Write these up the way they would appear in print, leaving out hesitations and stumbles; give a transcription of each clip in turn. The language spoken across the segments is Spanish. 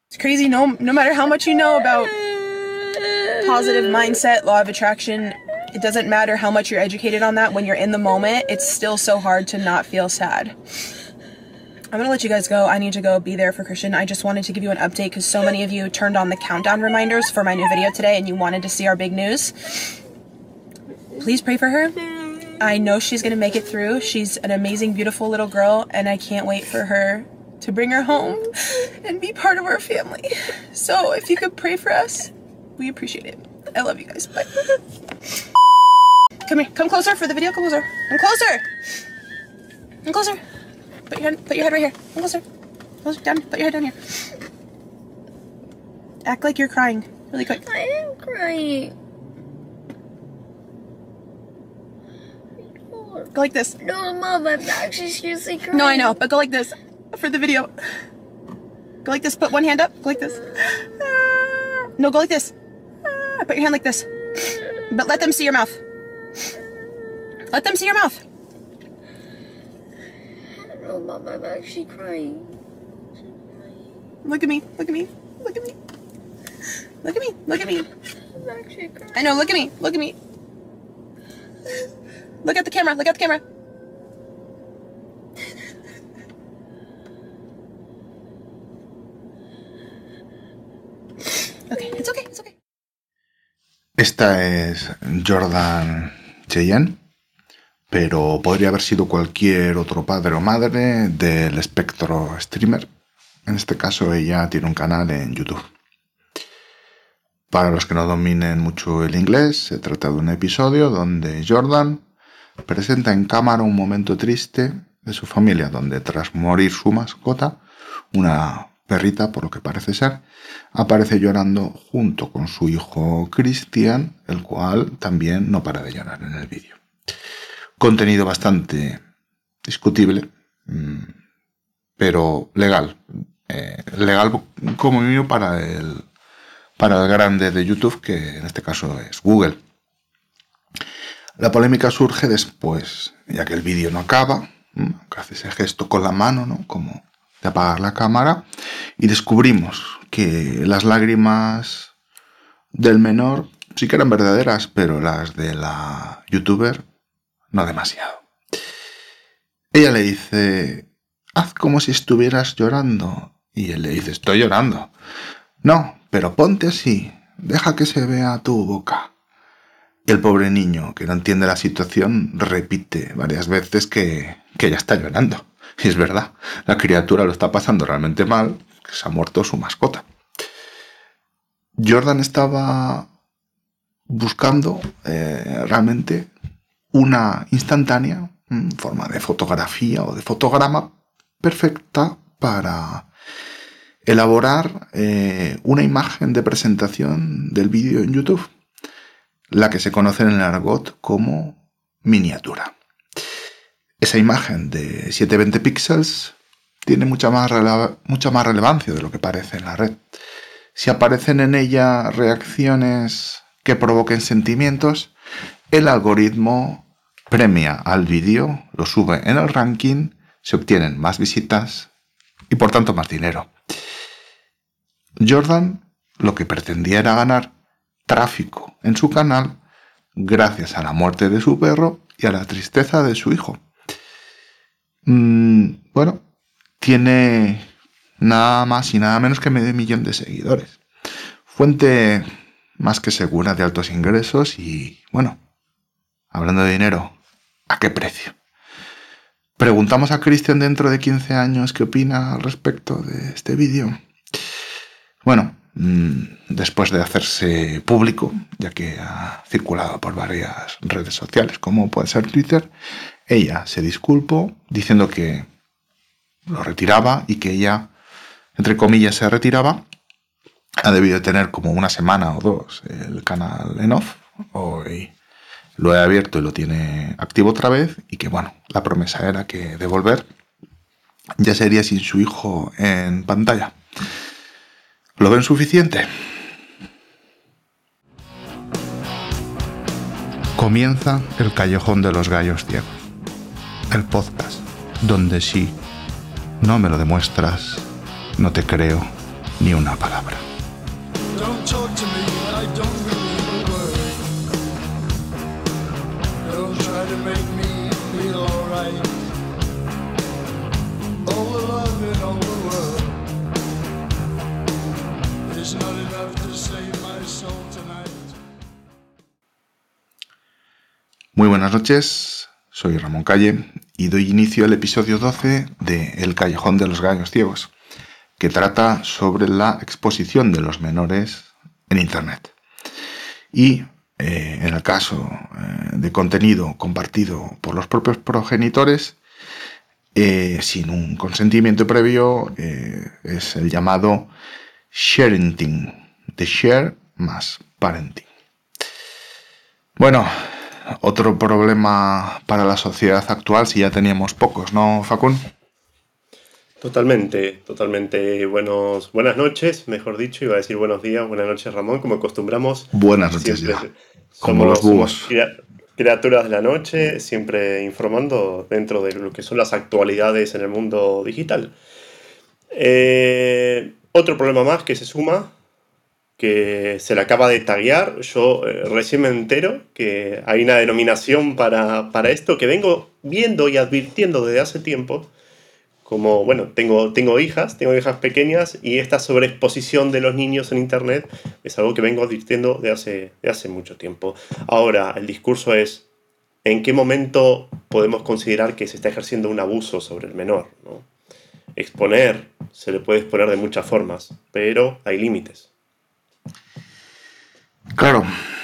It's crazy. No matter how much you know about positive mindset, law of attraction, it doesn't matter how much you're educated on that. When you're in the moment, it's still so hard to not feel sad. I'm gonna let you guys go. I need to go be there for Christian. I just wanted to give you an update because so many of you turned on the countdown reminders for my new video today and you wanted to see our big news. Please pray for her. I know she's gonna make it through. She's an amazing, beautiful little girl, and I can't wait for her to bring her home and be part of our family. So if you could pray for us, we appreciate it. I love you guys. Bye. Come here. Come closer for the video. Come closer. Come closer. Come closer. Put your head right here. Come closer. Closer. Down. Put your head down here. Act like you're crying. Really quick. I am crying. Go like this. No, Mom, I'm actually seriously crying. No, I know, but go like this for the video. Go like this. Put one hand up. Go like this. No, go like this. Put your hand like this. But let them see your mouth. Let them see your mouth. No, Mom, I'm actually crying. Look at me. Look at me. Look at me. Look at me. Look at me. I'm actually crying. I know. Look at me. Look at me. Look at the camera. Look at the camera. Okay. It's okay. It's okay. Esta es Jordan Cheyenne, pero podría haber sido cualquier otro padre o madre del espectro streamer. En este caso ella tiene un canal en YouTube. Para los que no dominen mucho el inglés, se trata de un episodio donde Jordan presenta en cámara un momento triste de su familia, donde tras morir su mascota, una perrita, por lo que parece ser, aparece llorando junto con su hijo Christian, el cual también no para de llorar en el vídeo. Contenido bastante discutible, pero legal. Legal como mínimo para el grande de YouTube, que en este caso es Google. La polémica surge después, ya que el vídeo no acaba, que hace ese gesto con la mano, ¿no? Como de apagar la cámara, y descubrimos que las lágrimas del menor sí que eran verdaderas, pero las de la youtuber no demasiado. Ella le dice: haz como si estuvieras llorando. Y él le dice: estoy llorando. No, pero ponte así, deja que se vea tu boca. Y el pobre niño, que no entiende la situación, repite varias veces que ella está llorando. Y es verdad, la criatura lo está pasando realmente mal, que se ha muerto su mascota. Jordan estaba buscando realmente una instantánea, en forma de fotografía o de fotograma, perfecta para elaborar una imagen de presentación del vídeo en YouTube, la que se conoce en el argot como miniatura. Esa imagen de 720 píxeles tiene mucha más relevancia de lo que parece en la red. Si aparecen en ella reacciones que provoquen sentimientos, el algoritmo premia al vídeo, lo sube en el ranking, se obtienen más visitas y por tanto más dinero. Jordan lo que pretendía era ganar tráfico en su canal gracias a la muerte de su perro y a la tristeza de su hijo. Bueno, tiene nada más y nada menos que 500.000 de seguidores. Fuente más que segura de altos ingresos y, bueno, hablando de dinero, ¿a qué precio? Preguntamos a Christian dentro de 15 años qué opina al respecto de este vídeo. Bueno, después de hacerse público, ya que ha circulado por varias redes sociales, como puede ser Twitter, ella se disculpó diciendo que lo retiraba y que ella, entre comillas, se retiraba. Ha debido tener como una semana o dos el canal en off. Hoy lo he abierto y lo tiene activo otra vez, y que, bueno, la promesa era que de volver ya sería sin su hijo en pantalla. ¿Lo ven suficiente? Comienza El Callejón de los Gallos Ciegos, el podcast donde si no me lo demuestras, no te creo ni una palabra. Don't talk to me, I don't believe a word. Don't try to make me feel alright. All the love in all the world is not enough to save my soul tonight. Muy buenas noches, soy Ramón Calle y doy inicio al episodio 12 de El Callejón de los Gallos Ciegos, que trata sobre la exposición de los menores en Internet. Y en el caso de contenido compartido por los propios progenitores, sin un consentimiento previo, es el llamado sharenting, de share más parenting. Bueno, otro problema para la sociedad actual, si ya teníamos pocos, ¿no, Facún? Totalmente. Buenas noches, mejor dicho, iba a decir buenos días, buenas noches, Ramón, como acostumbramos. Buenas noches Siempre ya, como los búhos. somos criaturas de la noche, siempre informando dentro de lo que son las actualidades en el mundo digital. Otro problema más que se suma, que se le acaba de taguear. Yo recién me entero que hay una denominación para esto que vengo viendo y advirtiendo desde hace tiempo. Como, bueno, tengo hijas pequeñas, y esta sobreexposición de los niños en Internet es algo que vengo advirtiendo de hace mucho tiempo. Ahora, el discurso es, ¿en qué momento podemos considerar que se está ejerciendo un abuso sobre el menor, ¿no? Exponer, se le puede exponer de muchas formas, pero hay límites. Claro,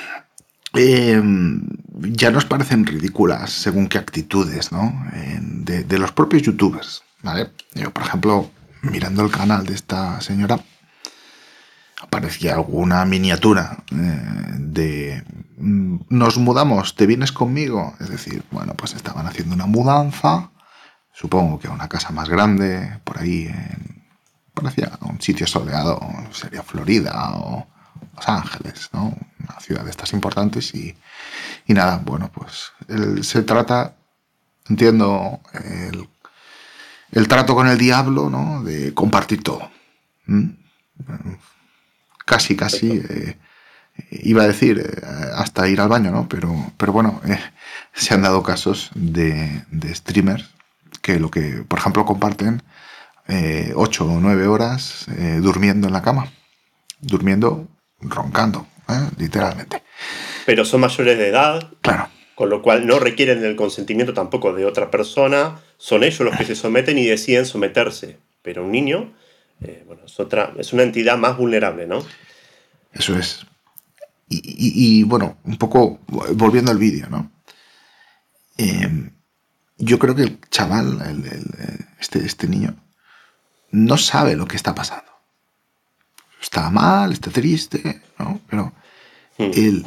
ya nos parecen ridículas según qué actitudes, ¿no? De los propios youtubers, ¿vale? Yo, por ejemplo, mirando el canal de esta señora, aparecía alguna miniatura de nos mudamos, ¿te vienes conmigo? Es decir, bueno, pues estaban haciendo una mudanza, supongo que a una casa más grande, por ahí, parecía un sitio soleado, sería Florida o Los Ángeles, ¿no? Una ciudad de estas importantes y nada, bueno, pues se trata, entiendo, el trato con el diablo, ¿no? De compartir todo. Casi, iba a decir hasta ir al baño, ¿no? Pero bueno, se han dado casos de streamers que por ejemplo, comparten 8 o 9 horas durmiendo en la cama, roncando, literalmente. Pero son mayores de edad, Claro. con lo cual no requieren el consentimiento tampoco de otra persona, son ellos los que se someten y deciden someterse. Pero un niño, bueno, es una entidad más vulnerable, ¿no? Eso es. Y bueno, un poco volviendo al vídeo, ¿no? Yo creo que el chaval, este niño, no sabe lo que está pasando. Está mal, está triste, ¿no? Pero él,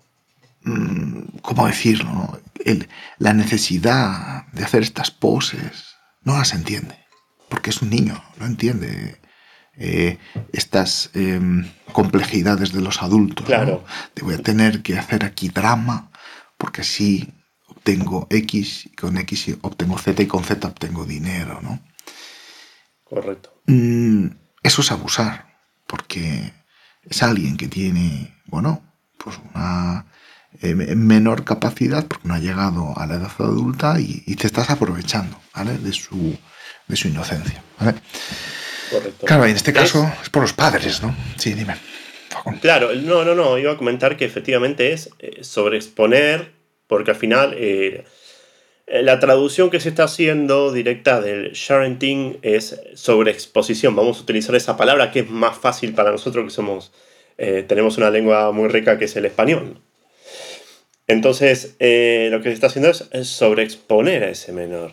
¿cómo decirlo, no? La necesidad de hacer estas poses no las entiende, porque es un niño, no entiende estas complejidades de los adultos, Claro. ¿no? De voy a tener que hacer aquí drama, porque así obtengo X, y con X obtengo Z, y con Z obtengo dinero, ¿no? Correcto. Eso es abusar, porque es alguien que tiene, bueno, pues una menor capacidad, porque no ha llegado a la edad adulta, y te estás aprovechando, ¿vale? De su inocencia, ¿vale? Correcto. Claro, en este caso es por los padres, ¿no? Sí, dime. Claro, no, iba a comentar que efectivamente es sobreexponer, porque al final la traducción que se está haciendo directa del sharenting es sobreexposición. Vamos a utilizar esa palabra que es más fácil para nosotros, que tenemos una lengua muy rica que es el español. Entonces, lo que se está haciendo es sobreexponer a ese menor.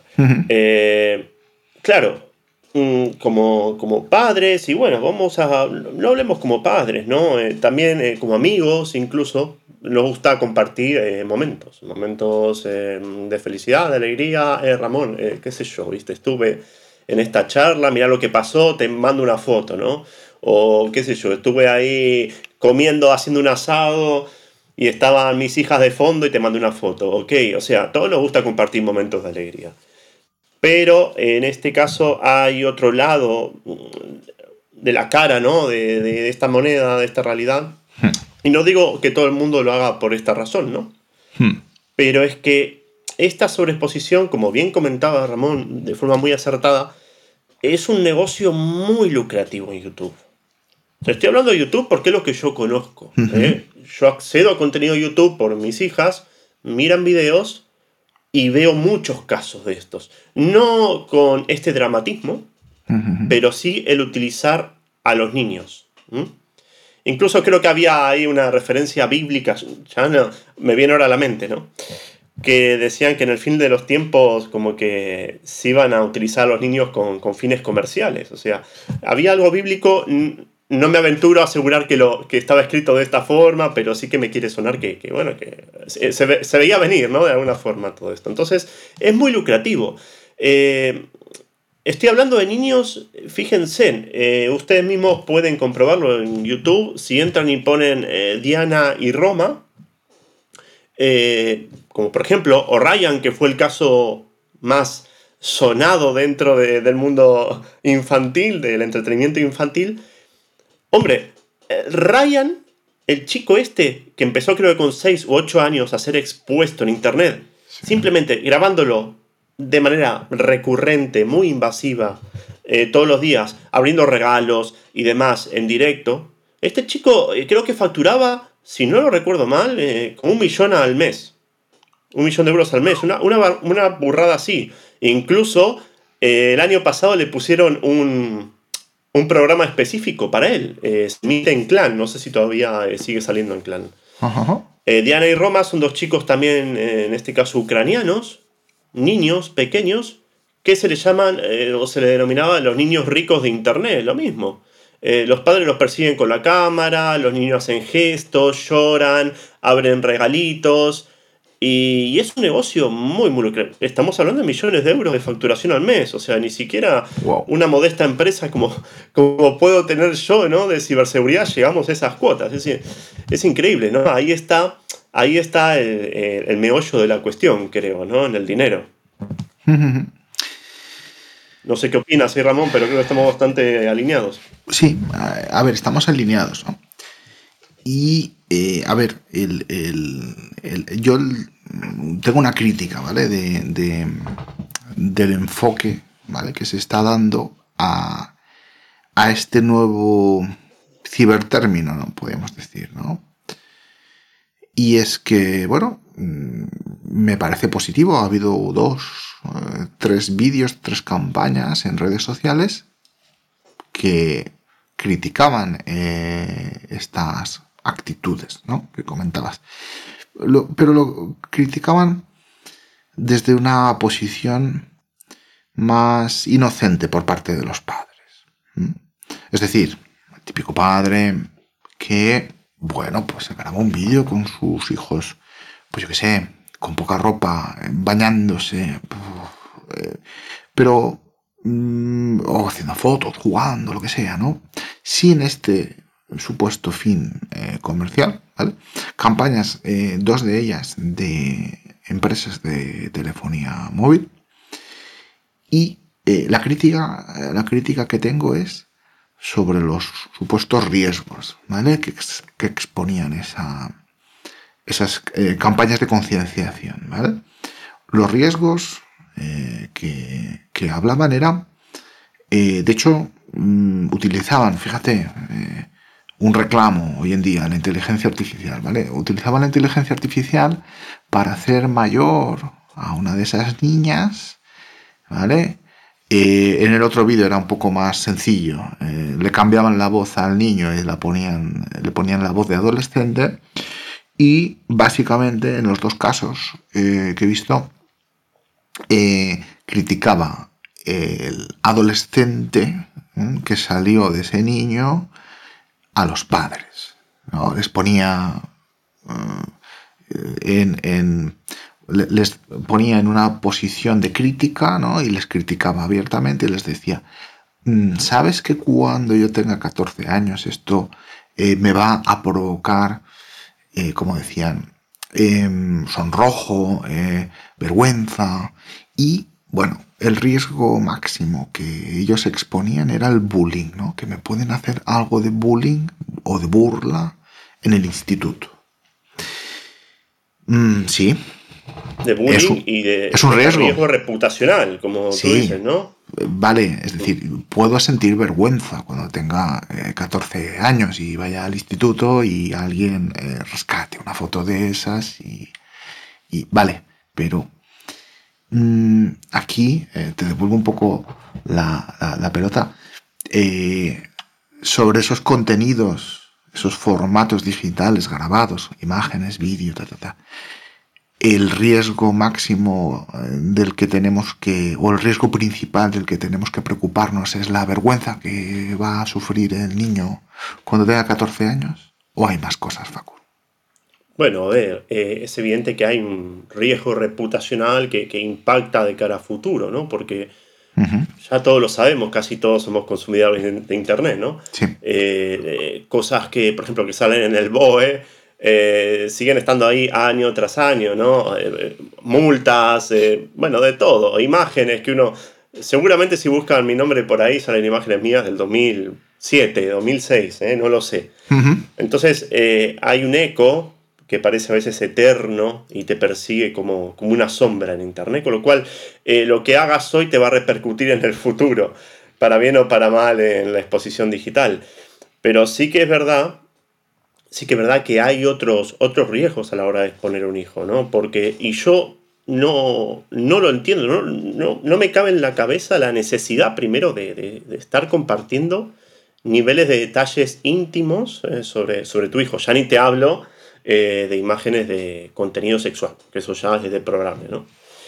Claro, como padres, y bueno, no hablemos como padres, ¿no? También como amigos, incluso, nos gusta compartir momentos de felicidad, de alegría. Ramón, qué sé yo, ¿viste? Estuve en esta charla, mirá lo que pasó, te mando una foto, ¿no? O qué sé yo, estuve ahí comiendo, haciendo un asado, y estaban mis hijas de fondo y te mando una foto. Ok, o sea, a todos nos gusta compartir momentos de alegría. Pero en este caso hay otro lado de la cara, ¿no? De esta moneda, de esta realidad. Y no digo que todo el mundo lo haga por esta razón, ¿no? Pero es que esta sobreexposición, como bien comentaba Ramón de forma muy acertada, es un negocio muy lucrativo en YouTube. Estoy hablando de YouTube porque es lo que yo conozco. Yo accedo a contenido de YouTube por mis hijas, miran videos y veo muchos casos de estos. No con este dramatismo, pero sí el utilizar a los niños. Incluso creo que había ahí una referencia bíblica, ya no, me viene ahora a la mente, ¿no? Que decían que en el fin de los tiempos como que se iban a utilizar a los niños con fines comerciales. O sea, había algo bíblico, no me aventuro a asegurar que estaba escrito de esta forma, pero sí que me quiere sonar que se veía venir, ¿no? De alguna forma todo esto. Entonces, es muy lucrativo. Estoy hablando de niños, fíjense, ustedes mismos pueden comprobarlo en YouTube. Si entran y ponen Diana y Roma, como por ejemplo Orion, que fue el caso más sonado dentro del mundo infantil, del entretenimiento infantil. Hombre, Ryan, el chico este, que empezó creo que con 6 u 8 años a ser expuesto en internet, simplemente grabándolo de manera recurrente, muy invasiva, todos los días, abriendo regalos y demás en directo, este chico creo que facturaba, si no lo recuerdo mal, como 1 millón al mes. 1 millón de euros al mes, una burrada así. Incluso el año pasado le pusieron un programa específico para él, Smith en Clan, no sé si todavía sigue saliendo en Clan. Diana y Roma son 2 chicos también, en este caso ucranianos, niños pequeños, que se les llaman, o se les denominaba los niños ricos de internet, lo mismo. Los padres los persiguen con la cámara, los niños hacen gestos, lloran, abren regalitos, y es un negocio muy, muy lucrativo. Estamos hablando de millones de euros de facturación al mes, o sea, ni siquiera una modesta empresa como puedo tener yo, ¿no? De ciberseguridad, llegamos a esas cuotas. Es increíble, ¿no? Ahí está el meollo de la cuestión, creo, ¿no? En el dinero. No sé qué opinas, Ramón, pero creo que estamos bastante alineados. Sí, a ver, estamos alineados, ¿no? Y, a ver, yo tengo una crítica, ¿vale? Del enfoque, ¿vale? Que se está dando a este nuevo cibertérmino, ¿no? Podemos decir, ¿no? Y es que, bueno, me parece positivo. Ha habido 3 vídeos, 3 campañas en redes sociales que criticaban estas actitudes, ¿no? Que comentabas. Pero lo criticaban desde una posición más inocente por parte de los padres. Es decir, el típico padre que, bueno, pues se graba un vídeo con sus hijos, pues yo qué sé, con poca ropa, bañándose, pero o haciendo fotos, jugando, lo que sea, ¿no? Sin este supuesto fin comercial, ¿vale? Campañas, 2 de ellas de empresas de telefonía móvil. Y la crítica que tengo es sobre los supuestos riesgos, ¿vale? que exponían esas campañas de concienciación, ¿vale? Los riesgos que hablaban eran, de hecho, utilizaban, fíjate, un reclamo hoy en día, la inteligencia artificial, ¿vale? Utilizaban la inteligencia artificial para hacer mayor a una de esas niñas, ¿vale? En el otro vídeo era un poco más sencillo. Le cambiaban la voz al niño y le ponían la voz de adolescente. Y básicamente en los 2 casos que he visto, criticaba el adolescente que salió de ese niño a los padres, ¿no? Les ponía les ponía en una posición de crítica, ¿no? Y les criticaba abiertamente y les decía, ¿sabes que cuando yo tenga 14 años esto me va a provocar, como decían, sonrojo, vergüenza? Y bueno, el riesgo máximo que ellos exponían era el bullying, ¿no? Que me pueden hacer algo de bullying o de burla en el instituto. Sí. De bullying es un riesgo. riesgo reputacional, como tú dices, ¿no? Vale, es decir, puedo sentir vergüenza cuando tenga 14 años y vaya al instituto y alguien rescate una foto de esas y vale, pero aquí te devuelvo un poco la pelota sobre esos contenidos, esos formatos digitales grabados, imágenes, vídeo, el riesgo máximo del que tenemos que, o el riesgo principal del que tenemos que preocuparnos es la vergüenza que va a sufrir el niño cuando tenga 14 años, ¿o hay más cosas, Facu? Bueno, a ver, es evidente que hay un riesgo reputacional que impacta de cara a futuro, ¿no? Porque ya todos lo sabemos, casi todos somos consumidores de Internet, ¿no? Sí. Cosas que, por ejemplo, que salen en el BOE, siguen estando ahí año tras año, ¿no? Multas, bueno, de todo. Imágenes que uno... Seguramente si buscan mi nombre por ahí salen imágenes mías del 2007, 2006, no lo sé. Entonces hay un eco que parece a veces eterno y te persigue como una sombra en Internet, con lo cual lo que hagas hoy te va a repercutir en el futuro, para bien o para mal en la exposición digital. Pero sí que es verdad que hay otros riesgos a la hora de exponer a un hijo, ¿no? Porque, y yo no lo entiendo, no me cabe en la cabeza la necesidad primero de estar compartiendo niveles de detalles íntimos sobre tu hijo. Ya ni te hablo de imágenes de contenido sexual, que eso ya es de programa, ¿no?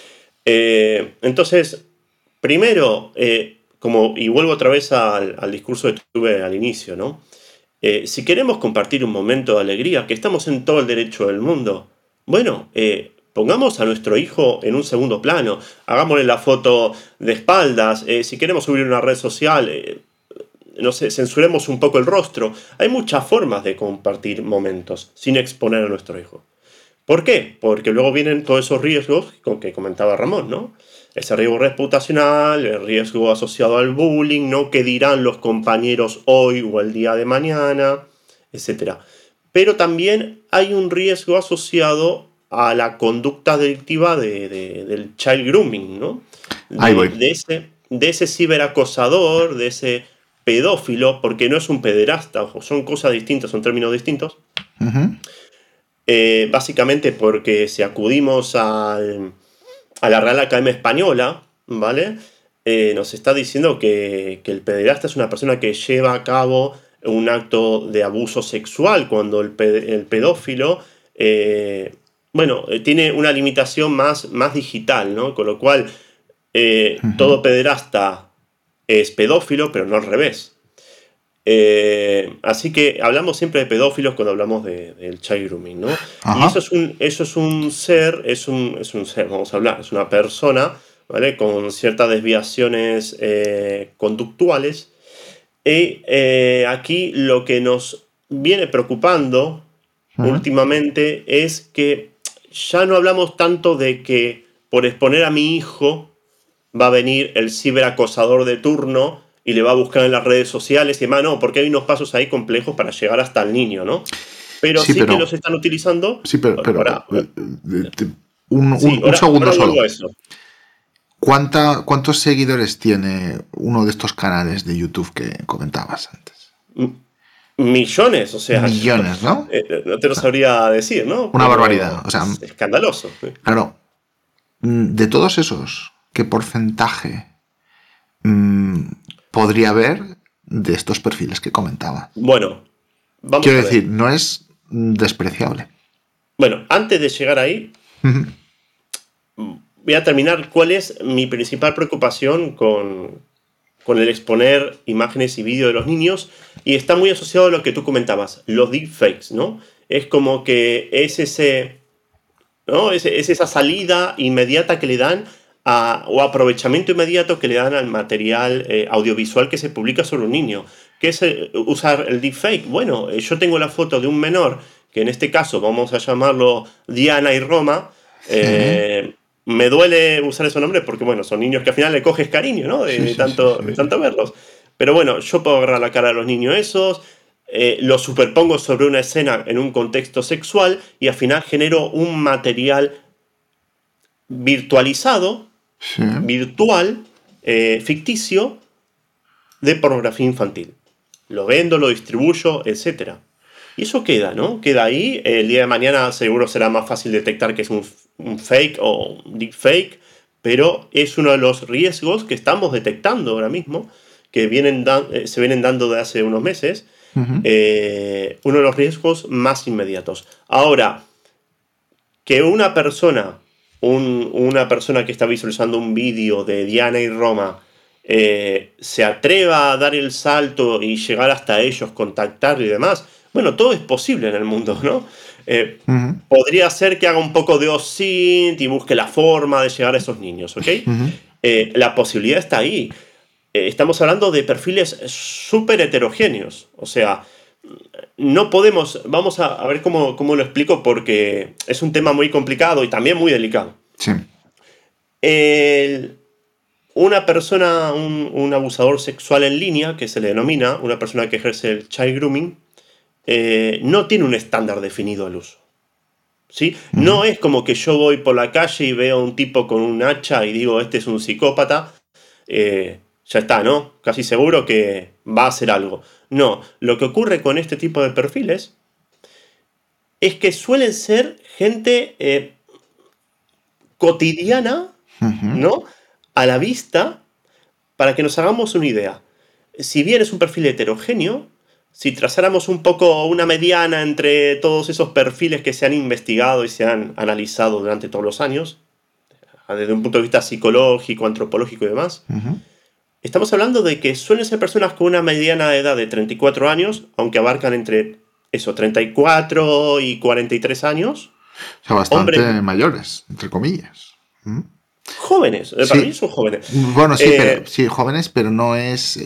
Entonces, primero, y vuelvo otra vez al discurso que tuve al inicio, ¿no? Si queremos compartir un momento de alegría, que estamos en todo el derecho del mundo, bueno, pongamos a nuestro hijo en un segundo plano, hagámosle la foto de espaldas, si queremos subir una red social, no sé, censuremos un poco el rostro. Hay muchas formas de compartir momentos sin exponer a nuestro hijo. ¿Por qué? Porque luego vienen todos esos riesgos que comentaba Ramón, ¿no? Ese riesgo reputacional, el riesgo asociado al bullying, ¿no? ¿Qué dirán los compañeros hoy o el día de mañana? Etcétera. Pero también hay un riesgo asociado a la conducta delictiva del child grooming, ¿no? De ese ciberacosador, de ese pedófilo, porque no es un pederasta, ojo, son cosas distintas, son términos distintos. Básicamente porque si acudimos a la Real Academia Española, ¿vale? Nos está diciendo que el pederasta es una persona que lleva a cabo un acto de abuso sexual, cuando el pedófilo tiene una limitación más digital, ¿no? Con lo cual todo pederasta es pedófilo, pero no al revés. Así que hablamos siempre de pedófilos cuando hablamos del child grooming, ¿no? Ajá. Y eso es un ser, vamos a hablar, es una persona, ¿vale? Con ciertas desviaciones conductuales. Y aquí lo que nos viene preocupando últimamente es que ya no hablamos tanto de que por exponer a mi hijo va a venir el ciberacosador de turno y le va a buscar en las redes sociales y demás, no, porque hay unos pasos ahí complejos para llegar hasta el niño, ¿no? Pero sí que los están utilizando. Sí, pero ahora, un segundo solo. ¿Cuántos seguidores tiene uno de estos canales de YouTube que comentabas antes? Millones, o sea. Millones, ¿no? No te lo sabría decir, ¿no? Una barbaridad, o sea. Es escandaloso. Claro, de todos esos, ¿qué porcentaje podría haber de estos perfiles que comentaba? Bueno, vamos Quiero a ver. decir, no es despreciable. Bueno, antes de llegar ahí, voy a terminar cuál es mi principal preocupación con el exponer imágenes y vídeos de los niños, y está muy asociado a lo que tú comentabas, los deepfakes, ¿no? Es como que es esa salida inmediata que le dan o aprovechamiento inmediato que le dan al material audiovisual que se publica sobre un niño. ¿Qué es usar el deepfake? Bueno, yo tengo la foto de un menor, que en este caso vamos a llamarlo Diana y Roma, me duele usar esos nombres porque, bueno, son niños que al final le coges cariño, ¿no? De tanto verlos. Pero bueno, yo puedo agarrar la cara de los niños esos, los superpongo sobre una escena en un contexto sexual y al final genero un material virtualizado, virtual, ficticio, de pornografía infantil. Lo vendo, lo distribuyo, etc. Y eso queda, ¿no? Queda ahí. El día de mañana seguro será más fácil detectar que es un fake o un deepfake, pero es uno de los riesgos que estamos detectando ahora mismo, que se vienen dando de hace unos meses, uno de los riesgos más inmediatos. Ahora, que una persona que está visualizando un vídeo de Diana y Roma se atreva a dar el salto y llegar hasta ellos, contactar y demás, bueno, todo es posible en el mundo, ¿no? Podría ser que haga un poco de OSINT y busque la forma de llegar a esos niños, ¿ok? La posibilidad está ahí. Estamos hablando de perfiles súper heterogéneos. O sea, no podemos... Vamos a ver cómo lo explico porque es un tema muy complicado y también muy delicado. Sí. Una persona, un abusador sexual en línea, que se le denomina, una persona que ejerce el child grooming, no tiene un estándar definido al uso. ¿Sí? No es como que yo voy por la calle y veo a un tipo con un hacha y digo, este es un psicópata, ya está, ¿no? Casi seguro que va a hacer algo. No, lo que ocurre con este tipo de perfiles es que suelen ser gente cotidiana, ¿no? A la vista, para que nos hagamos una idea. Si bien es un perfil heterogéneo, si trazáramos un poco una mediana entre todos esos perfiles que se han investigado y se han analizado durante todos los años, desde un punto de vista psicológico, antropológico y demás, estamos hablando de que suelen ser personas con una mediana edad de 34 años, aunque abarcan entre 34 y 43 años. O sea, bastante mayores, entre comillas. Jóvenes, para mí son jóvenes. Bueno, sí, sí, jóvenes, pero no es...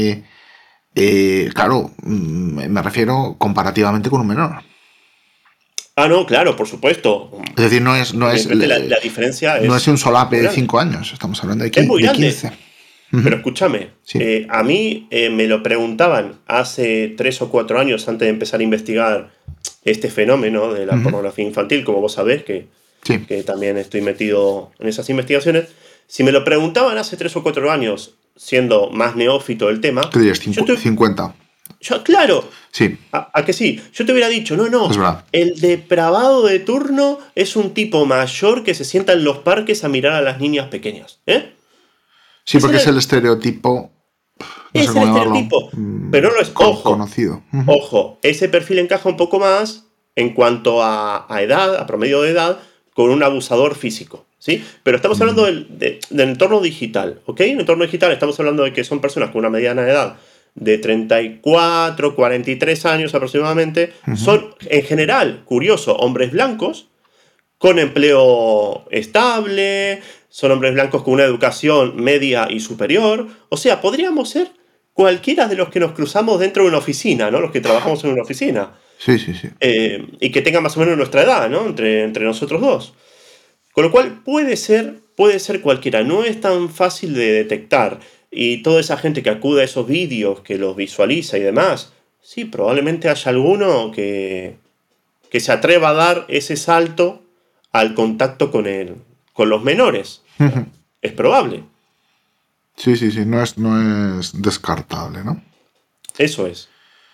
claro, me refiero comparativamente con un menor. Ah, no, claro, por supuesto. Es decir, no es la diferencia no es un solape de grande. 5 años, estamos hablando de 15. Pero escúchame, Sí. a mí me lo preguntaban hace 3 o 4 años antes de empezar a investigar este fenómeno de la pornografía infantil, como vos sabés que también estoy metido en esas investigaciones. Si me lo preguntaban hace 3 o 4 años, siendo más neófito del tema... ¿Qué dirías? 50. Claro. Sí. ¿A que sí? Yo te hubiera dicho, no, Es verdad. el depravado de turno es un tipo mayor que se sienta en los parques a mirar a las niñas pequeñas. Sí, porque es el estereotipo... Es el estereotipo, pero no lo es. Ojo, conocido. Ojo, ese perfil encaja un poco más en cuanto a edad, a promedio de edad, con un abusador físico, ¿sí? Pero estamos hablando del entorno digital, ¿ok? En el entorno digital estamos hablando de que son personas con una mediana edad de 34, 43 años aproximadamente. Son, en general, curioso, hombres blancos, con empleo estable, son hombres blancos con una educación media y superior. O sea, podríamos ser cualquiera de los que nos cruzamos dentro de una oficina, ¿no? Los que trabajamos en una oficina. Sí. Y que tengan más o menos nuestra edad, ¿no? Entre nosotros dos. Con lo cual puede ser cualquiera. No es tan fácil de detectar. Y toda esa gente que acude a esos vídeos, que los visualiza y demás, sí, probablemente haya alguno que se atreva a dar ese salto al contacto con los menores. Es probable. Sí, no es descartable, ¿no? Eso es.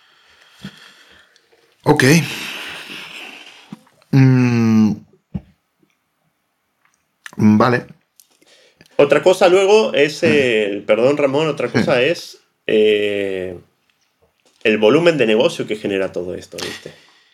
Ok. Vale. Otra cosa luego es, perdón Ramón, otra cosa es el volumen de negocio que genera todo esto, ¿viste?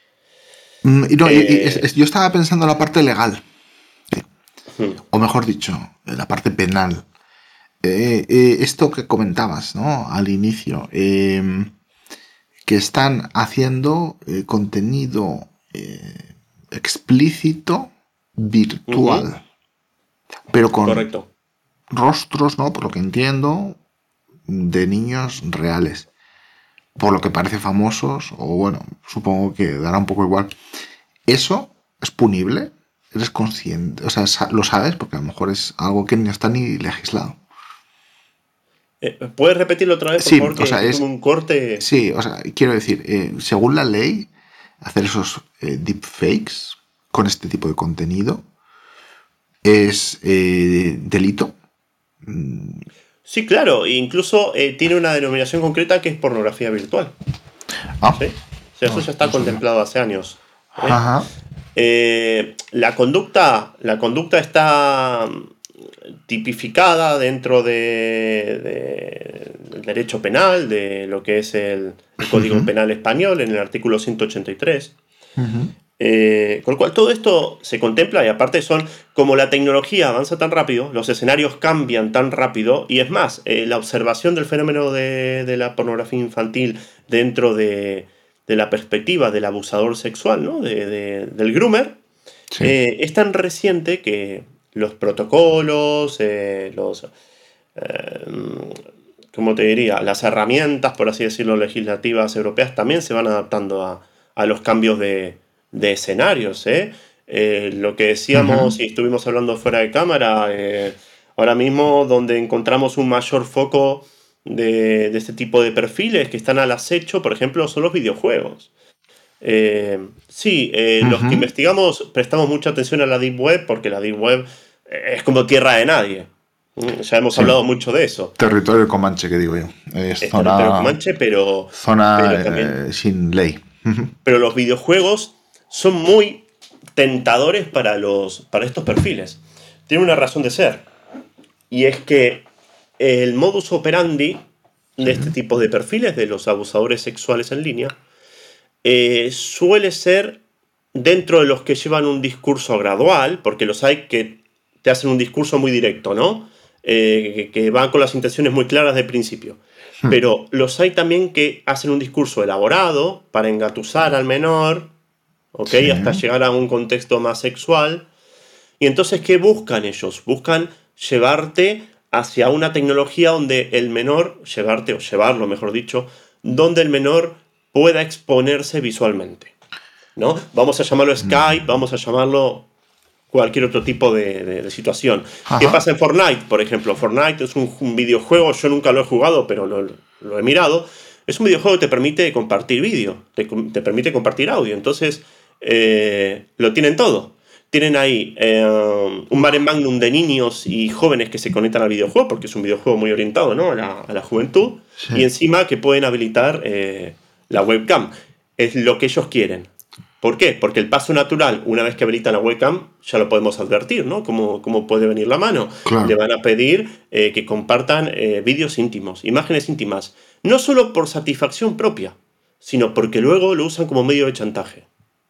Yo estaba pensando en la parte legal, o mejor dicho, en la parte penal. Esto que comentabas, ¿no? Al inicio, que están haciendo contenido explícito virtual, pero con Correcto. rostros, ¿no? Por lo que entiendo, de niños reales. Por lo que parece famosos, o bueno, supongo que dará un poco igual. ¿Eso es punible? eres consciente, o sea, lo sabes porque a lo mejor es algo que no está ni legislado. ¿Puedes repetirlo otra vez, por Sí, favor? o sea, Que tuve un corte. sí, o sea, quiero decir, según la ley, hacer esos deepfakes con este tipo de contenido es delito. Sí, claro, e incluso tiene una denominación concreta que es pornografía virtual. Ah, ¿Sí? O sea, eso ya está no sabía. contemplado hace años. Ajá. La conducta está tipificada dentro del derecho penal, de lo que es el Código Penal español, en el artículo 183. Con lo cual todo esto se contempla y aparte son, como la tecnología avanza tan rápido, los escenarios cambian tan rápido y es más, la observación del fenómeno de la pornografía infantil dentro de la perspectiva del abusador sexual, ¿no? Del groomer, Sí. es tan reciente que los protocolos, ¿cómo te diría? Las herramientas, por así decirlo, legislativas europeas también se van adaptando a los cambios de escenarios. Lo que decíamos y estuvimos hablando fuera de cámara, ahora mismo donde encontramos un mayor foco de este tipo de perfiles que están al acecho, por ejemplo, son los videojuegos. Sí, los que investigamos prestamos mucha atención a la Deep Web porque la Deep Web es como tierra de nadie. Ya hemos Sí. hablado mucho de eso. Territorio Comanche, que digo yo. Es Es territorio zona, comanche, pero también. sin ley. Pero los videojuegos son muy tentadores para estos perfiles. Tiene una razón de ser. Y es que el modus operandi de este tipo de perfiles, de los abusadores sexuales en línea, suele ser dentro de los que llevan un discurso gradual, porque los hay que te hacen un discurso muy directo, ¿no? Que van con las intenciones muy claras de principio. Pero los hay también que hacen un discurso elaborado para engatusar al menor, ¿ok? Sí. Hasta llegar a un contexto más sexual. Y entonces, ¿qué buscan ellos? Buscan llevarte hacia una tecnología donde el menor, o llevarlo, mejor dicho, donde el menor pueda exponerse visualmente, ¿no? Vamos a llamarlo Skype, vamos a llamarlo cualquier otro tipo de situación. Ajá. ¿Qué pasa en Fortnite, por ejemplo? Fortnite es un videojuego, yo nunca lo he jugado, pero lo he mirado. Es un videojuego que te permite compartir vídeo, te permite compartir audio. Entonces, lo tienen todo. Tienen ahí un mare magnum de niños y jóvenes que se conectan al videojuego, porque es un videojuego muy orientado, ¿no? a la juventud. Sí. Y encima que pueden habilitar la webcam. Es lo que ellos quieren. ¿Por qué? Porque el paso natural, una vez que habilitan la webcam, ya lo podemos advertir, ¿no? Cómo puede venir la mano. Claro. Le van a pedir que compartan vídeos íntimos, imágenes íntimas. No solo por satisfacción propia, sino porque luego lo usan como medio de chantaje.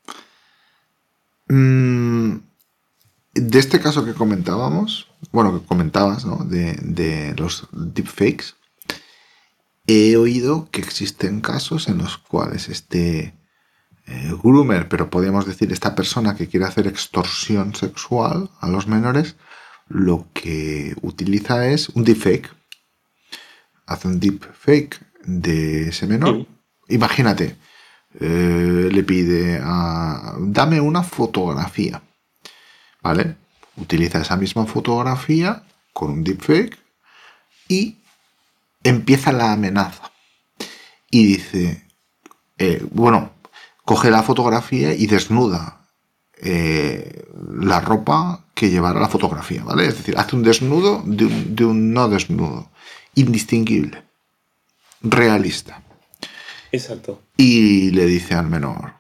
De este caso que comentábamos, bueno, que comentabas, ¿no? De los deepfakes, he oído que existen casos en los cuales este groomer, pero podríamos decir esta persona que quiere hacer extorsión sexual a los menores, lo que utiliza es un deepfake. Hace un deepfake de ese menor. Sí. Imagínate, le pide dame una fotografía, ¿vale? Utiliza esa misma fotografía con un deepfake y empieza la amenaza. Y dice, coge la fotografía y desnuda la ropa que llevará la fotografía, ¿vale? Es decir, hace un desnudo de un no desnudo, indistinguible, realista. Exacto. Y le dice al menor,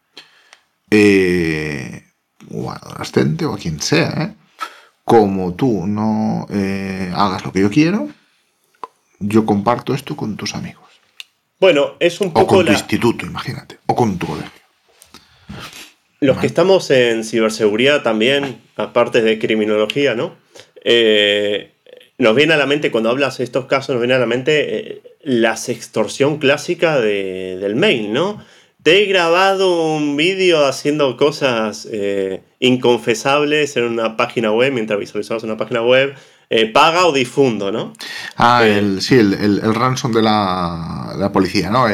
o al adolescente o a quien sea, como tú no hagas lo que yo quiero, yo comparto esto con tus amigos. Bueno, es un O poco con tu instituto, imagínate. O con tu colegio. Los que estamos en ciberseguridad también, aparte de criminología, ¿no? Nos viene a la mente, cuando hablas de estos casos, nos viene a la mente la sextorsión clásica del mail, ¿no? Te he grabado un vídeo haciendo cosas inconfesables en una página web, mientras visualizabas una página web, paga o difundo, ¿no? Ah, Eh, el ransom de la policía, ¿no?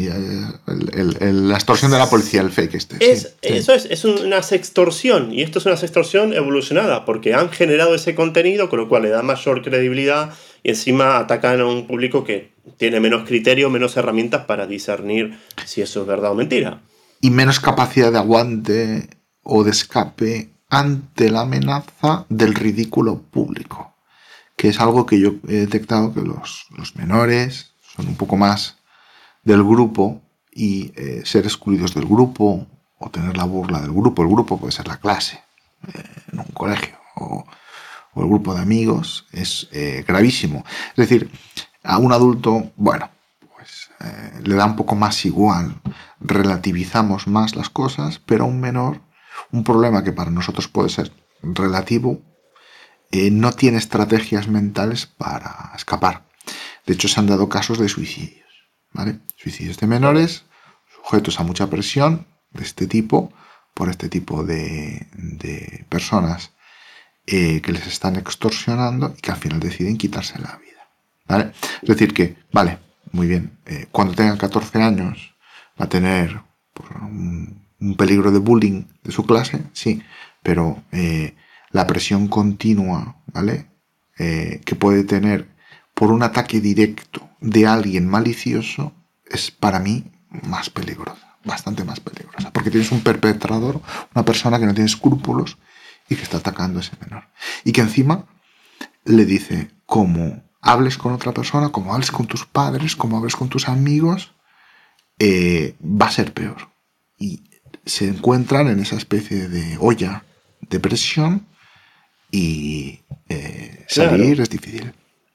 La extorsión de la policía, el fake este. Sí, sí. Eso es una sextorsión, y esto es una sextorsión evolucionada, porque han generado ese contenido, con lo cual le da mayor credibilidad, y encima atacan a un público que tiene menos criterio, menos herramientas para discernir si eso es verdad o mentira. Y menos capacidad de aguante o de escape ante la amenaza del ridículo público, que es algo que yo he detectado que los menores son un poco más del grupo y ser excluidos del grupo o tener la burla del grupo. El grupo puede ser la clase en un colegio o el grupo de amigos, es gravísimo. Es decir, a un adulto, bueno, pues le da un poco más igual, relativizamos más las cosas, pero a un menor, un problema que para nosotros puede ser relativo, no tiene estrategias mentales para escapar. De hecho, se han dado casos de suicidios, ¿vale? Suicidios de menores sujetos a mucha presión de este tipo, por este tipo de personas que les están extorsionando y que al final deciden quitarse la vida, ¿vale? Es decir que, vale, muy bien, cuando tengan 14 años va a tener pues, un peligro de bullying de su clase, sí, pero la presión continua, ¿vale? Que puede tener por un ataque directo de alguien malicioso es para mí más peligrosa, bastante más peligrosa, porque tienes un perpetrador, una persona que no tiene escrúpulos y que está atacando a ese menor. Y que encima le dice, como hables con otra persona, como hables con tus padres, como hables con tus amigos, va a ser peor. Y se encuentran en esa especie de olla de presión y salir Claro. es difícil.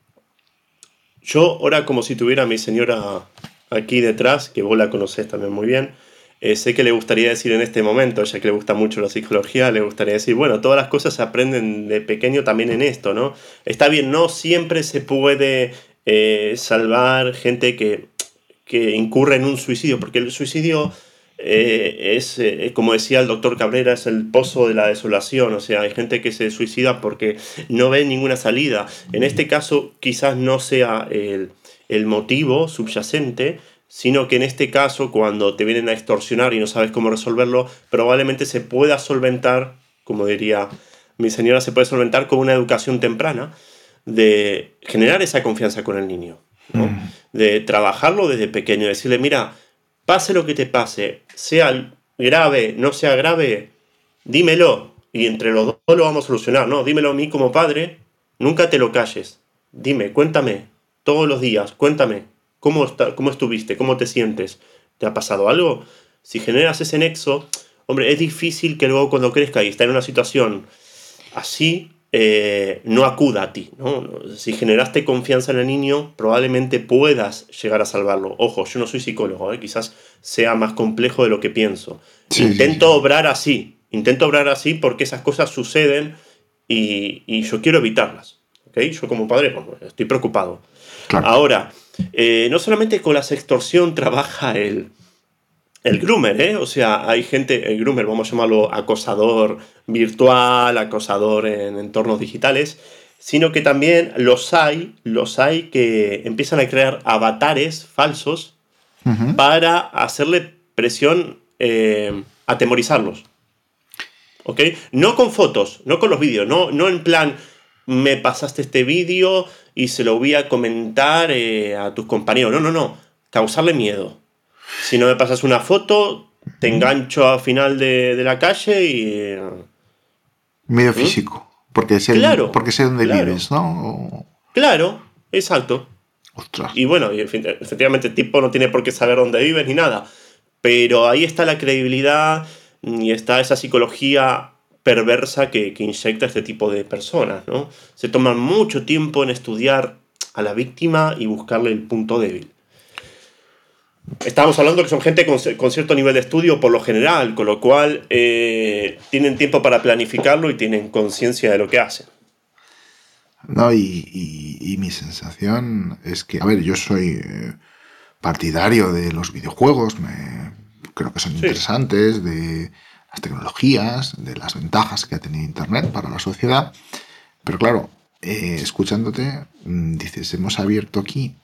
Yo ahora como si tuviera a mi señora aquí detrás, que vos la conocés también muy bien, sé que le gustaría decir en este momento, ya que le gusta mucho la psicología, le gustaría decir, bueno, todas las cosas se aprenden de pequeño también en esto, ¿no? Está bien, no siempre se puede salvar gente que incurre en un suicidio, porque el suicidio como decía el doctor Cabrera, es el pozo de la desolación. O sea, hay gente que se suicida porque no ve ninguna salida. En este caso quizás no sea el motivo subyacente, sino que en este caso, cuando te vienen a extorsionar y no sabes cómo resolverlo, probablemente se pueda solventar, como diría mi señora, se puede solventar con una educación temprana, de generar esa confianza con el niño, ¿no? De trabajarlo desde pequeño, decirle, mira, pase lo que te pase, sea grave, no sea grave, dímelo, y entre los dos lo vamos a solucionar, ¿no? Dímelo a mí como padre, nunca te lo calles, dime, cuéntame, todos los días, cuéntame, ¿cómo estuviste? ¿Cómo te sientes? ¿Te ha pasado algo? Si generas ese nexo, hombre, es difícil que luego cuando crezca y está en una situación así, no acuda a ti, ¿no? Si generaste confianza en el niño, probablemente puedas llegar a salvarlo. Ojo, yo no soy psicólogo, quizás sea más complejo de lo que pienso. Sí, Intento sí, sí. obrar así porque esas cosas suceden y yo quiero evitarlas. ¿Okay? Yo como padre estoy preocupado. Claro. Ahora, no solamente con la sextorsión trabaja el groomer, O sea, hay gente, el groomer, vamos a llamarlo acosador virtual, acosador en entornos digitales, sino que también los hay que empiezan a crear avatares falsos Uh-huh. para hacerle presión, atemorizarlos. ¿Ok? No con fotos, no con los vídeos, no en plan, me pasaste este vídeo y se lo voy a comentar a tus compañeros. No. Causarle miedo. Si no me pasas una foto, te engancho al final de la calle y... Medio físico. Porque sé, Claro, porque sé dónde claro, vives, ¿no? claro, exacto. Ostras. Y bueno, efectivamente el tipo no tiene por qué saber dónde vives ni nada. Pero ahí está la credibilidad y está esa psicología perversa que inyecta este tipo de personas, ¿no? Se toman mucho tiempo en estudiar a la víctima y buscarle el punto débil. Estamos hablando que son gente con cierto nivel de estudio por lo general, con lo cual tienen tiempo para planificarlo y tienen conciencia de lo que hacen. No, y mi sensación es que, a ver, yo soy partidario de los videojuegos, creo que son Sí, interesantes, de las tecnologías, de las ventajas que ha tenido Internet para la sociedad, pero claro, escuchándote, dices, hemos abierto aquí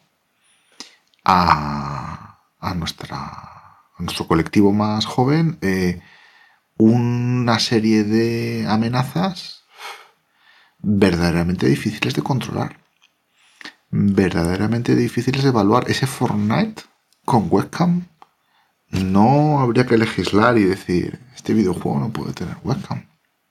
a nuestro colectivo más joven una serie de amenazas verdaderamente difíciles de controlar, verdaderamente difíciles de evaluar. Ese Fortnite con webcam, no habría que legislar y decir, este videojuego no puede tener webcam.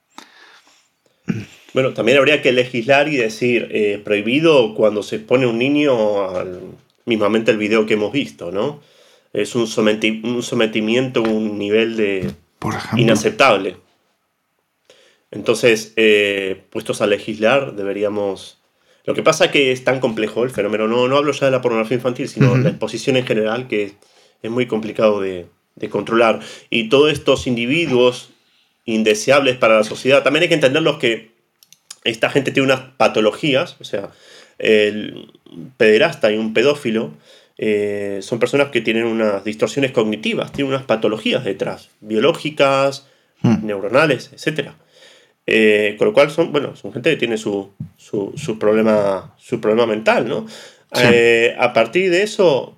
Bueno, también habría que legislar y decir, prohibido cuando se expone un niño mismamente el video que hemos visto, ¿no? Es un sometimiento, un nivel de Por ejemplo, inaceptable. Entonces, puestos a legislar, deberíamos... Lo que pasa es que es tan complejo el fenómeno, no hablo ya de la pornografía infantil, sino la exposición en general, que es muy complicado de controlar. Y todos estos individuos indeseables para la sociedad, también hay que entenderlos que esta gente tiene unas patologías, o sea, el pederasta y un pedófilo son personas que tienen unas distorsiones cognitivas, tienen unas patologías detrás, biológicas, neuronales, etc. Con lo cual son gente que tiene su problema mental, ¿no? Sí. A partir de eso,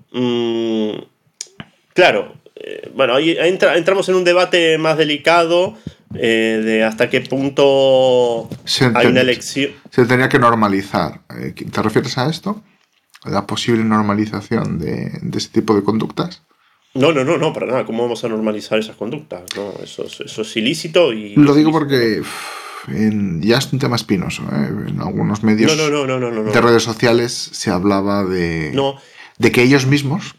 claro, ahí entramos en un debate más delicado de hasta qué punto hay una elección. Se tendría que normalizar. ¿Te refieres a esto? ¿A la posible normalización de este tipo de conductas? No, para nada. ¿Cómo vamos a normalizar esas conductas? No, eso es ilícito y... Lo digo porque ya es un tema espinoso, ¿eh? En algunos medios de redes sociales se hablaba de que ellos mismos,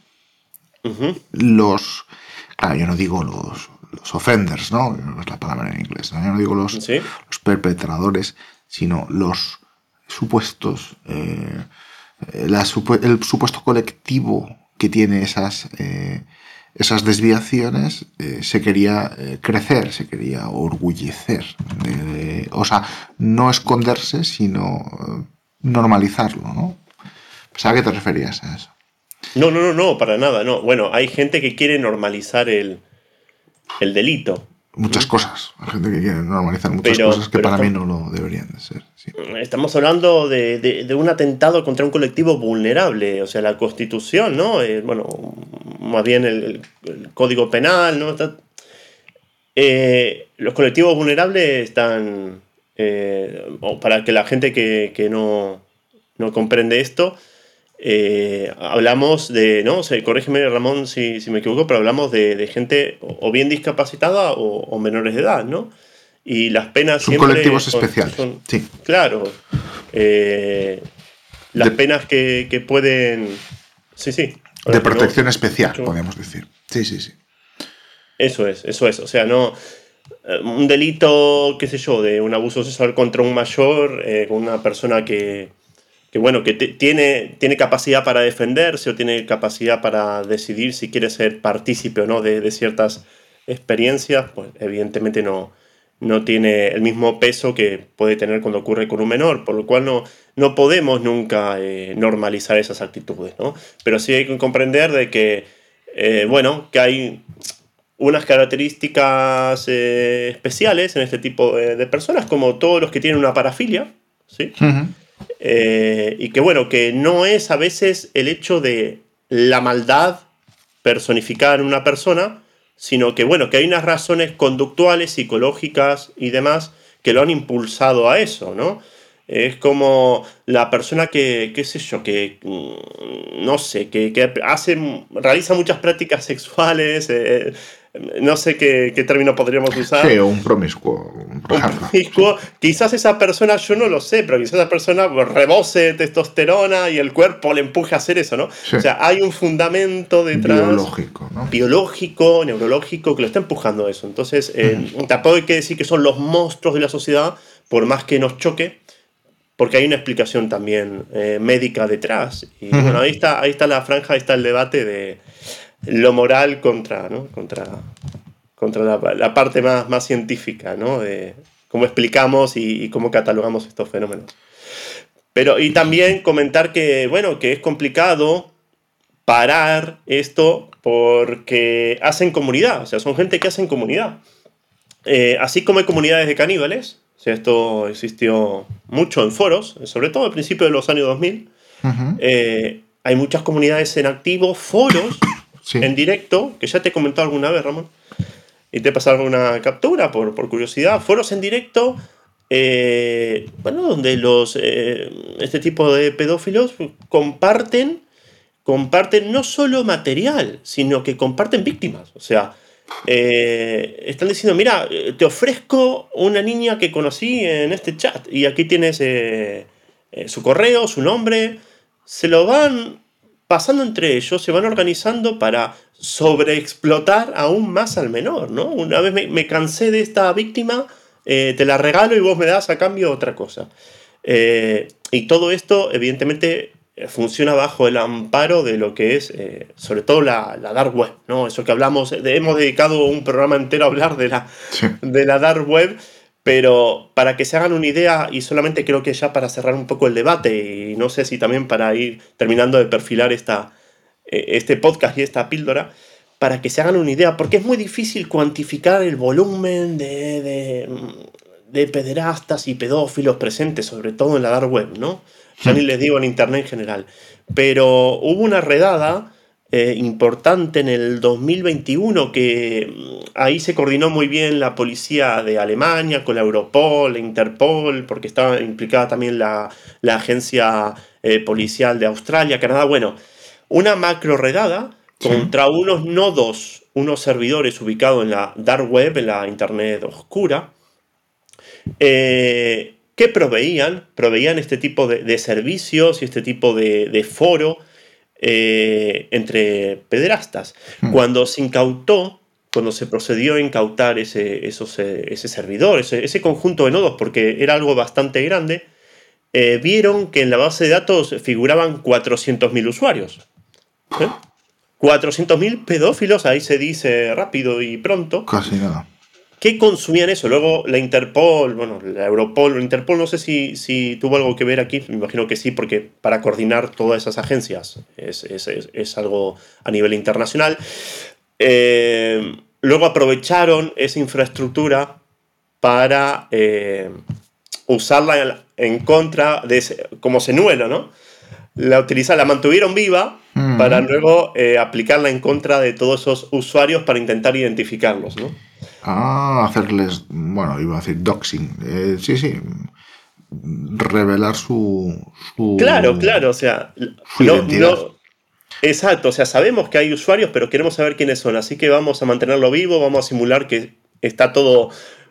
claro, yo no digo los offenders, ¿no? No es la palabra en inglés, ¿no? Yo no digo los perpetradores, sino los supuestos, el supuesto colectivo que tiene esas desviaciones, se quería crecer, se quería orgullecer. O sea, no esconderse, sino normalizarlo, ¿no? ¿A qué te referías a eso? No, para nada, no. Bueno, hay gente que quiere normalizar el delito. Muchas cosas. Hay gente que quiere normalizar muchas cosas que para mí no lo deberían de ser. Sí. Estamos hablando de un atentado contra un colectivo vulnerable. O sea, la Constitución, ¿no? Más bien el Código Penal, ¿no? Los colectivos vulnerables están... para que la gente que no comprende esto... hablamos de, ¿no? O sea, corrígeme, Ramón, si me equivoco, pero hablamos de gente o bien discapacitada o menores de edad, ¿no? Y las penas son siempre... colectivos especiales, sí. Claro. Las penas que pueden... Sí. De protección especial, podemos decir. Sí. Eso es. O sea, no... Un delito, qué sé yo, de un abuso sexual contra un mayor, con una persona que tiene capacidad para defenderse o tiene capacidad para decidir si quiere ser partícipe o no de ciertas experiencias, pues evidentemente no tiene el mismo peso que puede tener cuando ocurre con un menor, por lo cual no podemos nunca normalizar esas actitudes, ¿no? Pero sí hay que comprender de que, que hay unas características especiales en este tipo de personas, como todos los que tienen una parafilia, ¿sí? Y que no es a veces el hecho de la maldad personificada en una persona, sino que hay unas razones conductuales, psicológicas y demás que lo han impulsado a eso, ¿no? Es como la persona que realiza muchas prácticas sexuales, no sé qué término podríamos usar. Sí, un promiscuo, por ejemplo. Promiscuo. Quizás esa persona, yo no lo sé, pero quizás esa persona rebose testosterona y el cuerpo le empuje a hacer eso, ¿no? Sí. O sea, hay un fundamento detrás. Biológico, ¿no? Biológico, neurológico, que lo está empujando a eso. Entonces, tampoco hay que decir que son los monstruos de la sociedad, por más que nos choque, porque hay una explicación también médica detrás. Y ahí está la franja, ahí está el debate de lo moral contra la parte más científica, ¿no? De cómo explicamos y cómo catalogamos estos fenómenos. Y también comentar que es complicado parar esto porque hacen comunidad, o sea, son gente que hacen comunidad. Así como hay comunidades de caníbales, sea, esto existió mucho en foros, sobre todo al principio de los años 2000. Ujú. Hay muchas comunidades en activo, foros Sí. en directo, que ya te he comentado alguna vez, Ramón, y te he pasado alguna captura por curiosidad. Foros en directo, bueno, donde este tipo de pedófilos comparten no solo material, sino que comparten víctimas. O sea, están diciendo, mira, te ofrezco una niña que conocí en este chat y aquí tienes su correo, su nombre. Se lo van pasando entre ellos, se van organizando para sobreexplotar aún más al menor, ¿no? Una vez me cansé de esta víctima, te la regalo y vos me das a cambio otra cosa. Y todo esto, evidentemente, funciona bajo el amparo de lo que es, sobre todo, la dark web, ¿no? Eso que hablamos, hemos dedicado un programa entero a hablar Sí. de la dark web, pero para que se hagan una idea, y solamente creo que ya para cerrar un poco el debate, y no sé si también para ir terminando de perfilar este podcast y esta píldora, para que se hagan una idea, porque es muy difícil cuantificar el volumen de pederastas y pedófilos presentes, sobre todo en la dark web, ¿no? Ya ni les digo en internet en general. Pero hubo una redada importante en el 2021 que ahí se coordinó muy bien la policía de Alemania con la Europol, la Interpol, porque estaba implicada también la agencia policial de Australia, Canadá. Bueno, una macro redada contra unos nodos, unos servidores ubicados en la dark web, en la internet oscura, que proveían este tipo de servicios y este tipo de foro entre pederastas. Cuando se procedió a incautar ese servidor, ese conjunto de nodos, porque era algo bastante grande, vieron que en la base de datos figuraban 400.000 usuarios. 400.000 pedófilos, ahí se dice rápido y pronto. Casi nada. ¿Qué consumían eso? Luego la Interpol, bueno, la Europol, la Interpol no sé si tuvo algo que ver aquí, me imagino que sí, porque para coordinar todas esas agencias es algo a nivel internacional. Luego aprovecharon esa infraestructura para usarla en contra de como señuelo, ¿no? La mantuvieron viva para luego aplicarla en contra de todos esos usuarios para intentar identificarlos, ¿no? Hacerles, bueno, iba a decir doxing. Sí. Revelar su Claro, o sea, su identidad. exacto, o sea, sabemos que hay usuarios, pero queremos saber quiénes son, así que vamos a mantenerlo vivo, vamos a simular que está todo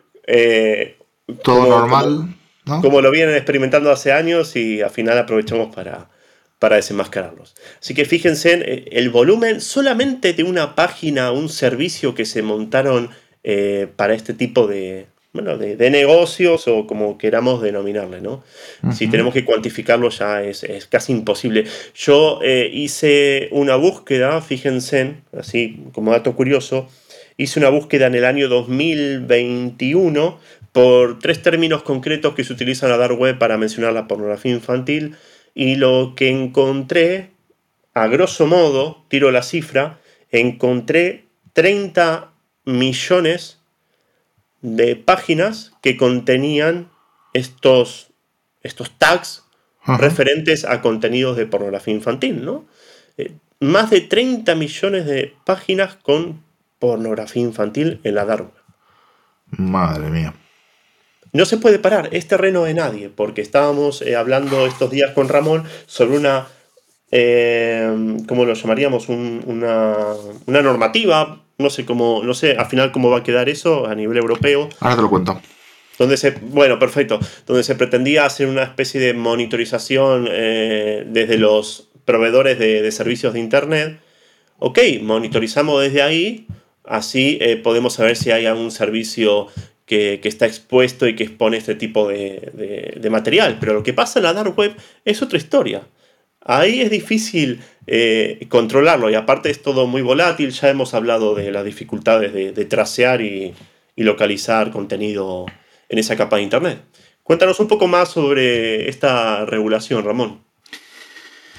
Todo normal, ¿no? como lo vienen experimentando hace años y al final aprovechamos para desenmascararlos. Así que fíjense en el volumen solamente de una página, un servicio que se montaron para este tipo de negocios o como queramos denominarle, ¿no? Si tenemos que cuantificarlo ya es casi imposible. Yo hice una búsqueda, fíjense, así como dato curioso, hice una búsqueda en el año 2021 por 3 términos concretos que se utilizan en la dark web para mencionar la pornografía infantil, y lo que encontré, a grosso modo, tiro la cifra, encontré 30 millones de páginas que contenían estos tags referentes a contenidos de pornografía infantil, ¿no? Más de 30 millones de páginas con pornografía infantil en la dark web. Madre mía. No se puede parar, es terreno de nadie, porque estábamos hablando estos días con Ramón sobre una, ¿cómo lo llamaríamos? Una normativa, no sé al final cómo va a quedar eso a nivel europeo. Ahora te lo cuento. Donde se pretendía hacer una especie de monitorización desde los proveedores de servicios de Internet. Ok, monitorizamos desde ahí, así podemos saber si hay algún servicio que está expuesto y que expone este tipo de material. Pero lo que pasa en la dark web es otra historia. Ahí es difícil controlarlo, y aparte es todo muy volátil. Ya hemos hablado de las dificultades de tracear y localizar contenido en esa capa de Internet. Cuéntanos un poco más sobre esta regulación, Ramón.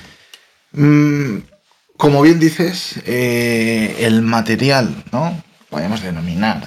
Como bien dices, el material, ¿no? podemos denominar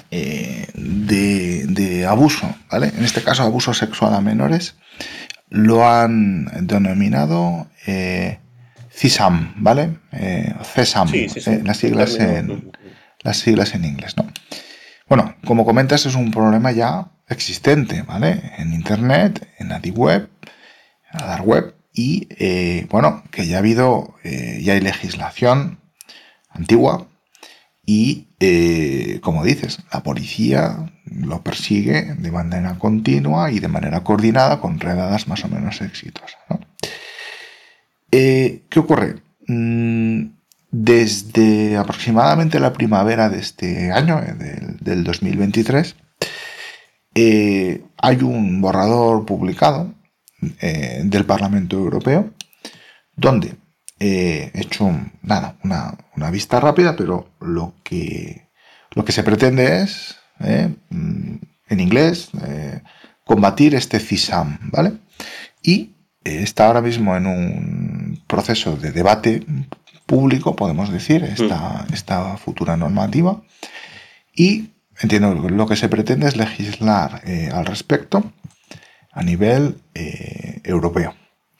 de abuso, ¿vale? En este caso, abuso sexual a menores, lo han denominado CISAM, ¿vale? CESAM, Sí, sí, sí. las siglas en inglés, ¿no? Bueno, como comentas, es un problema ya existente, ¿vale? En Internet, en la Deep Web, en la Dark Web, y bueno, que ya ha habido, ya hay legislación antigua y, como dices, la policía lo persigue de manera continua y de manera coordinada con redadas más o menos exitosas, ¿no? ¿Qué ocurre? Desde aproximadamente la primavera de este año, del 2023, hay un borrador publicado del Parlamento Europeo donde he hecho una vista rápida, pero lo que se pretende es, en inglés, combatir este CISAM, ¿vale? Y está ahora mismo en un proceso de debate público, podemos decir, esta futura normativa, y entiendo que lo que se pretende es legislar al respecto a nivel europeo.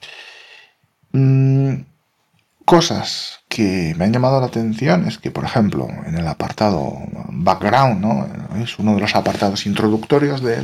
Cosas que me han llamado la atención es que, por ejemplo, en el apartado background, ¿no? Es uno de los apartados introductorios de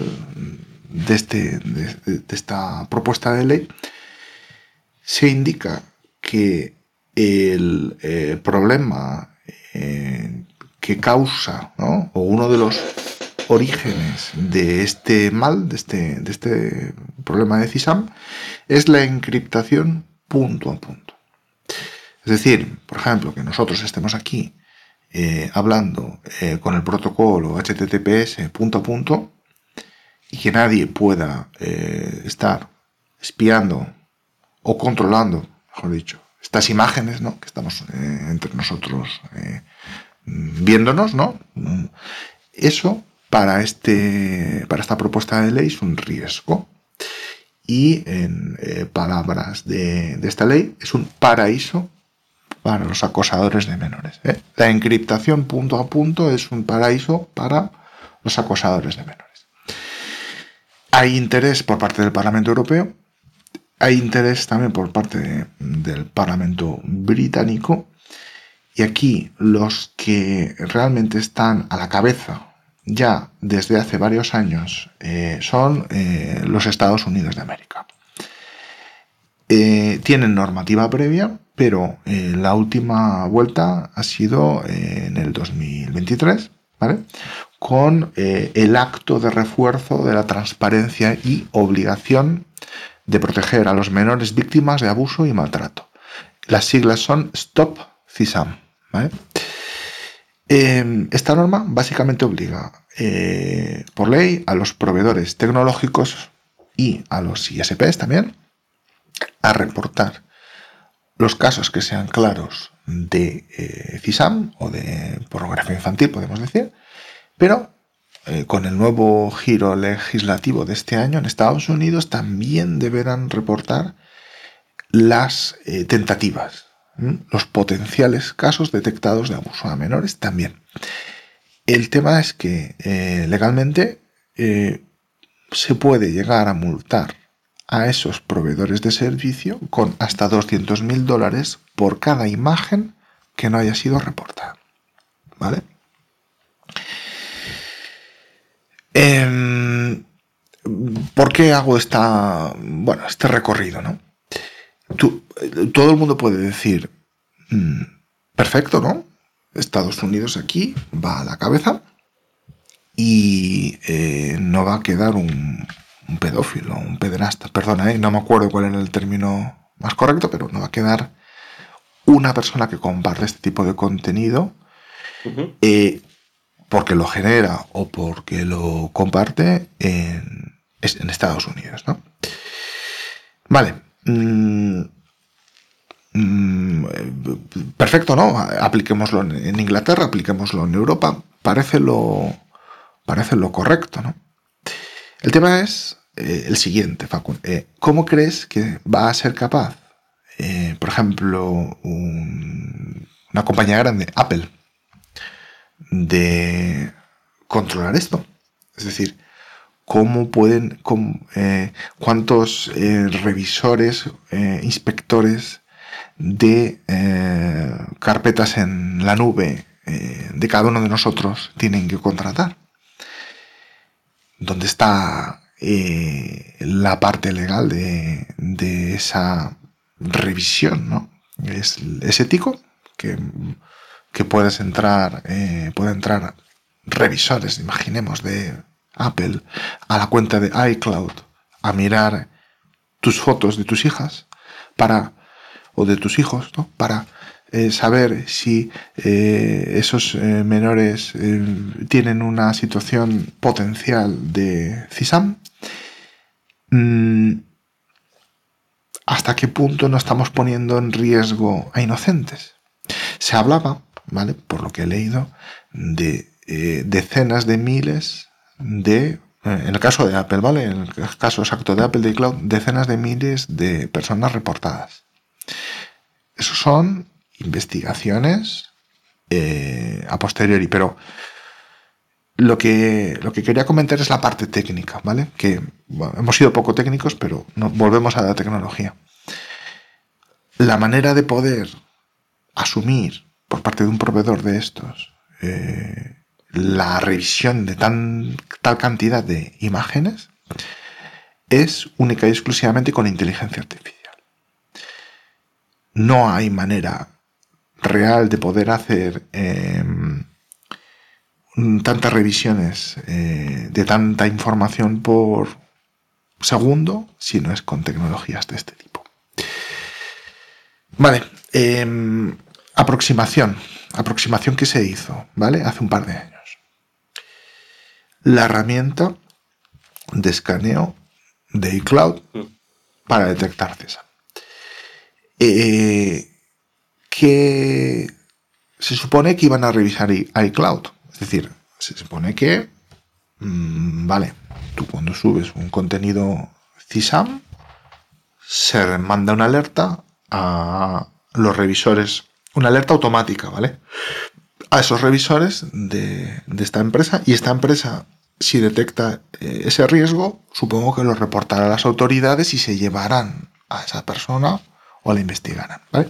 esta propuesta de ley, se indica que el problema que causa, ¿no? O uno de los orígenes de este mal, de este problema de CISAM, es la encriptación punto a punto. Es decir, por ejemplo, que nosotros estemos aquí hablando con el protocolo HTTPS punto a punto y que nadie pueda estar espiando o controlando, mejor dicho, estas imágenes, ¿no? Que estamos entre nosotros viéndonos, ¿no? Eso para esta propuesta de ley es un riesgo. Y en palabras de esta ley, es un paraíso para los acosadores de menores. La encriptación punto a punto es un paraíso para los acosadores de menores. Hay interés por parte del Parlamento Europeo, hay interés también por parte del Parlamento británico, y aquí los que realmente están a la cabeza ya desde hace varios años son los Estados Unidos de América. Tienen normativa previa, pero la última vuelta ha sido en el 2023, ¿vale? Con el acto de refuerzo de la transparencia y obligación de proteger a los menores víctimas de abuso y maltrato. Las siglas son Stop CISAM, ¿vale? Esta norma básicamente obliga por ley a los proveedores tecnológicos y a los ISPs también a reportar los casos que sean claros de CISAM o de pornografía infantil, podemos decir, pero con el nuevo giro legislativo de este año en Estados Unidos también deberán reportar las tentativas, los potenciales casos detectados de abuso a menores también. El tema es que legalmente se puede llegar a multar a esos proveedores de servicio con hasta $200.000 por cada imagen que no haya sido reportada, ¿vale? ¿Por qué hago este recorrido, ¿no? Todo el mundo puede decir, perfecto, ¿no? Estados Unidos aquí va a la cabeza y no va a quedar un pedófilo, un pederasta, perdona, no me acuerdo cuál era el término más correcto, pero no va a quedar una persona que comparte este tipo de contenido porque lo genera o porque lo comparte en Estados Unidos, ¿no? Vale. Perfecto, ¿no? Apliquémoslo en Inglaterra, apliquémoslo en Europa. Parece lo correcto, ¿no? El tema es el siguiente, Facu. ¿Cómo crees que va a ser capaz, por ejemplo, una compañía grande, Apple, de controlar esto. Es decir, cuántos revisores, inspectores de carpetas en la nube de cada uno de nosotros tienen que contratar. ¿Dónde está la parte legal de esa revisión, ¿no? ¿Es ético que pueden entrar revisores, imaginemos, de Apple a la cuenta de iCloud a mirar tus fotos de tus hijas o de tus hijos, ¿no? Para saber si esos menores tienen una situación potencial de CISAM? ¿Hasta qué punto no estamos poniendo en riesgo a inocentes? Se hablaba, ¿vale?, por lo que he leído, de decenas de miles en el caso de Apple, ¿vale?, en el caso exacto de Apple de iCloud, decenas de miles de personas reportadas. Esos son investigaciones a posteriori, pero lo que quería comentar es la parte técnica, ¿vale? Que hemos sido poco técnicos, pero volvemos a la tecnología. La manera de poder asumir por parte de un proveedor de estos la revisión de tal cantidad de imágenes es única y exclusivamente con inteligencia artificial. No hay manera real de poder hacer tantas revisiones de tanta información por segundo si no es con tecnologías de este tipo. Vale, aproximación que se hizo, ¿vale?, hace un par de años. La herramienta de escaneo de iCloud para detectar CISAM. Que se supone que iban a revisar iCloud. Es decir, se supone que, vale, tú cuando subes un contenido CISAM, se manda una alerta a los revisores, una alerta automática, ¿vale?, a esos revisores de esta empresa, y esta empresa, si detecta ese riesgo, supongo que lo reportará a las autoridades y se llevarán a esa persona o la investigarán, ¿vale?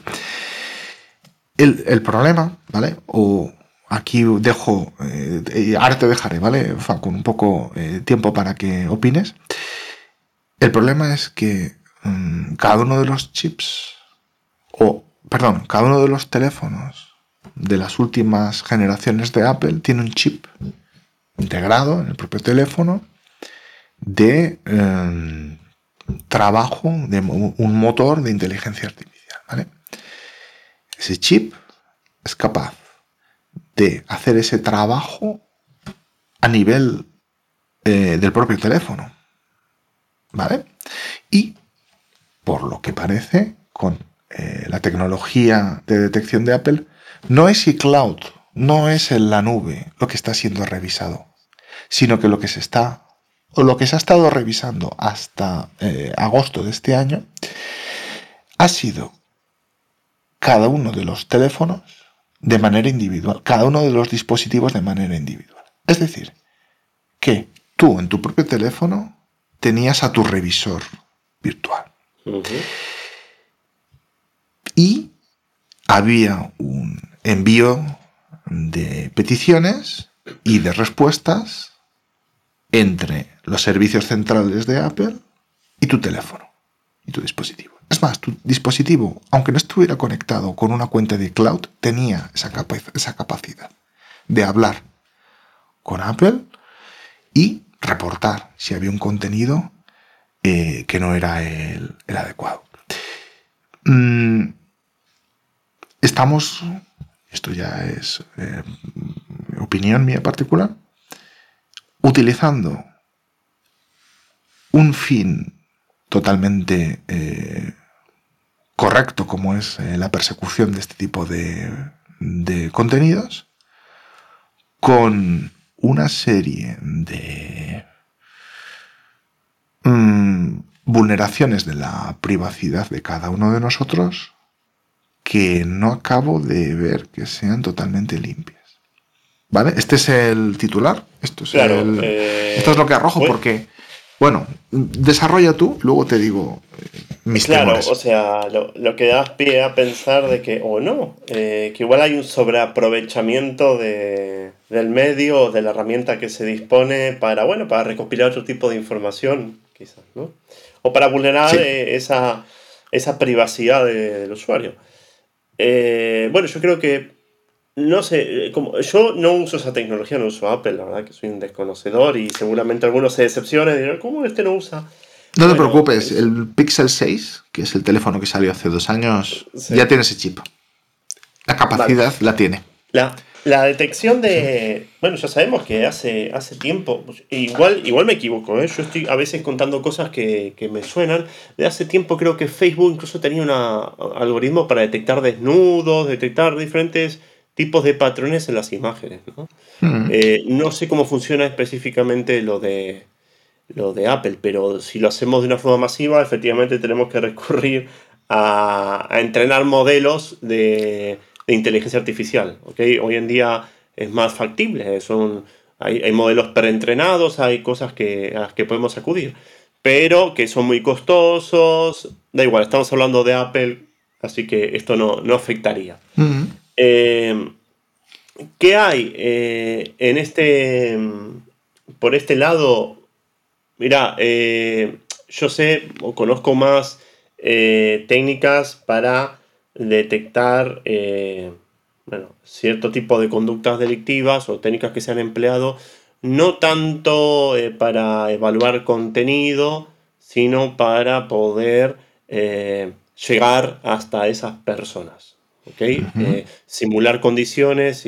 El problema, ¿vale?, o aquí dejo, ahora te dejaré, ¿vale?, con un poco tiempo para que opines. El problema es que cada uno de los chips, cada uno de los teléfonos de las últimas generaciones de Apple tiene un chip integrado en el propio teléfono de trabajo de un motor de inteligencia artificial, ¿vale? Ese chip es capaz de hacer ese trabajo a nivel del propio teléfono, ¿vale? Y por lo que parece, con la tecnología de detección de Apple, no es iCloud, no es en la nube lo que está siendo revisado, sino que lo que se ha estado revisando hasta agosto de este año ha sido cada uno de los teléfonos de manera individual, cada uno de los dispositivos de manera individual. Es decir, que tú en tu propio teléfono tenías a tu revisor virtual. Uh-huh. Y había un envío de peticiones y de respuestas entre los servicios centrales de Apple y tu teléfono y tu dispositivo. Es más, tu dispositivo, aunque no estuviera conectado con una cuenta de cloud, tenía esa capacidad de hablar con Apple y reportar si había un contenido que no era el adecuado. Estamos, esto ya es opinión mía particular, utilizando un fin totalmente correcto, como es la persecución de este tipo de contenidos, con una serie de vulneraciones de la privacidad de cada uno de nosotros que no acabo de ver que sean totalmente limpias. ¿Vale? Este es el titular. Esto es, Claro, esto es lo que arrojo, bueno. porque... Bueno, desarrolla tú, luego te digo mis Claro, temores. o sea, lo que das pie a pensar de que, o no, que igual hay un sobreaprovechamiento del medio o de la herramienta que se dispone para, bueno, para recopilar otro tipo de información, quizás, ¿no? O para vulnerar Sí. esa privacidad del usuario. Bueno, yo creo que, no sé, como yo no uso esa tecnología, no uso Apple, la verdad que soy un desconocedor y seguramente algunos se decepcionen y dirán, ¿cómo este no usa? No te Bueno, preocupes, el Pixel 6, que es el teléfono que salió hace 2 años, sí. ya tiene ese chip. La Vale. capacidad la tiene. La detección de... Bueno, ya sabemos que hace tiempo, pues, igual me equivoco, ¿eh? Yo estoy a veces contando cosas que me suenan. De hace tiempo creo que Facebook incluso tenía un algoritmo para detectar desnudos, detectar diferentes tipos de patrones en las imágenes, ¿no? Mm. No sé cómo funciona específicamente lo de Apple, pero si lo hacemos de una forma masiva, efectivamente tenemos que recurrir a entrenar modelos de inteligencia artificial. ¿Okay? Hoy en día es más factible, hay modelos preentrenados, hay cosas a las que podemos acudir, pero que son muy costosos. Da igual, estamos hablando de Apple, así que esto no afectaría. Mm. ¿Qué hay por este lado? Mira, yo sé o conozco más técnicas para detectar bueno, cierto tipo de conductas delictivas o técnicas que se han empleado, no tanto para evaluar contenido, sino para poder llegar hasta esas personas. ¿Ok? Simular condiciones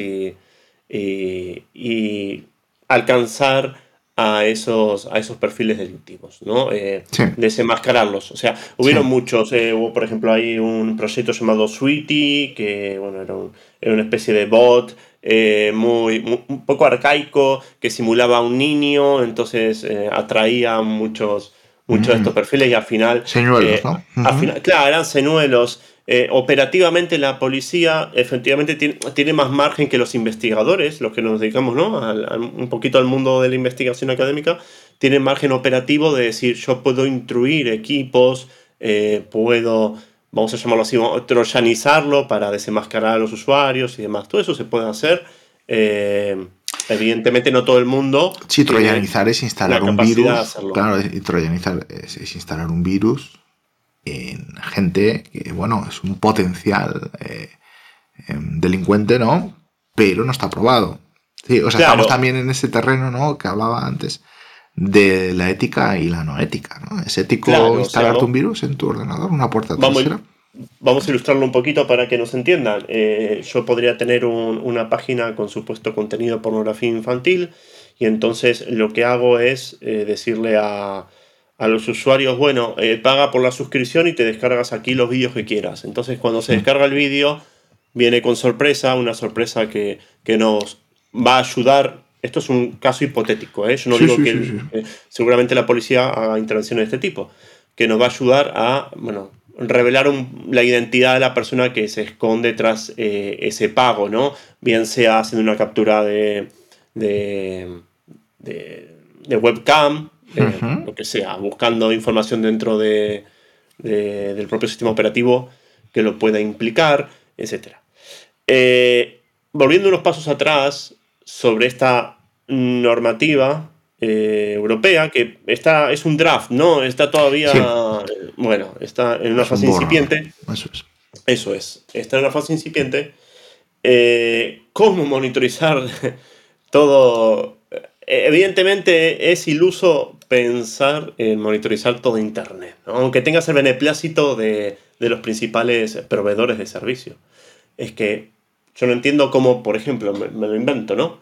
y alcanzar a esos perfiles delictivos, ¿no? Sí, Desenmascararlos. O sea, sí. hubieron muchos. Hubo, por ejemplo, hay un proyecto llamado Sweetie, que bueno, era una especie de bot un poco arcaico, que simulaba a un niño, entonces atraía a muchos de estos perfiles y al final, Señuelos, ¿no? claro, eran señuelos. Operativamente la policía efectivamente tiene más margen que los investigadores, los que nos dedicamos, ¿no? Un poquito al mundo de la investigación académica, tienen margen operativo de decir, yo puedo instruir equipos, puedo, vamos a llamarlo así, troyanizarlo para desenmascarar a los usuarios y demás. Todo eso se puede hacer. Evidentemente no todo el mundo Sí, tiene troyanizar es instalar la un capacidad de virus. hacerlo. Claro, y troyanizar es instalar un virus en gente que, bueno, es un potencial delincuente, ¿no? Pero no está probado. Sí, o sea, Claro, estamos también en ese terreno, ¿no? Que hablaba antes de la ética y la no ética, ¿no? ¿Es ético claro, o sea, instalarte un virus en tu ordenador, una puerta trasera? vamos a ilustrarlo un poquito para que nos entiendan. Yo podría tener una página con supuesto contenido de pornografía infantil y entonces lo que hago es decirle a los usuarios, bueno, paga por la suscripción y te descargas aquí los vídeos que quieras. Entonces cuando se descarga el vídeo viene con sorpresa, una sorpresa que nos va a ayudar. Esto es un caso hipotético, ¿eh? Yo no Sí, digo sí, que sí, sí. seguramente la policía haga intervenciones de este tipo, que nos va a ayudar a, bueno, revelar la identidad de la persona que se esconde tras ese pago, ¿no? Bien sea haciendo una captura de webcam, lo que sea, buscando información dentro del propio sistema operativo que lo pueda implicar, etc. Volviendo unos pasos atrás sobre esta normativa europea, que es un draft, ¿no? Está todavía, Sí, bueno, está en una es un fase borrador. incipiente. Eso es. Eso es, está en una fase incipiente. ¿Cómo monitorizar todo? Evidentemente es iluso pensar en monitorizar todo Internet, ¿no? Aunque tengas el beneplácito de los principales proveedores de servicio. Es que yo no entiendo cómo, por ejemplo, me lo invento, ¿no?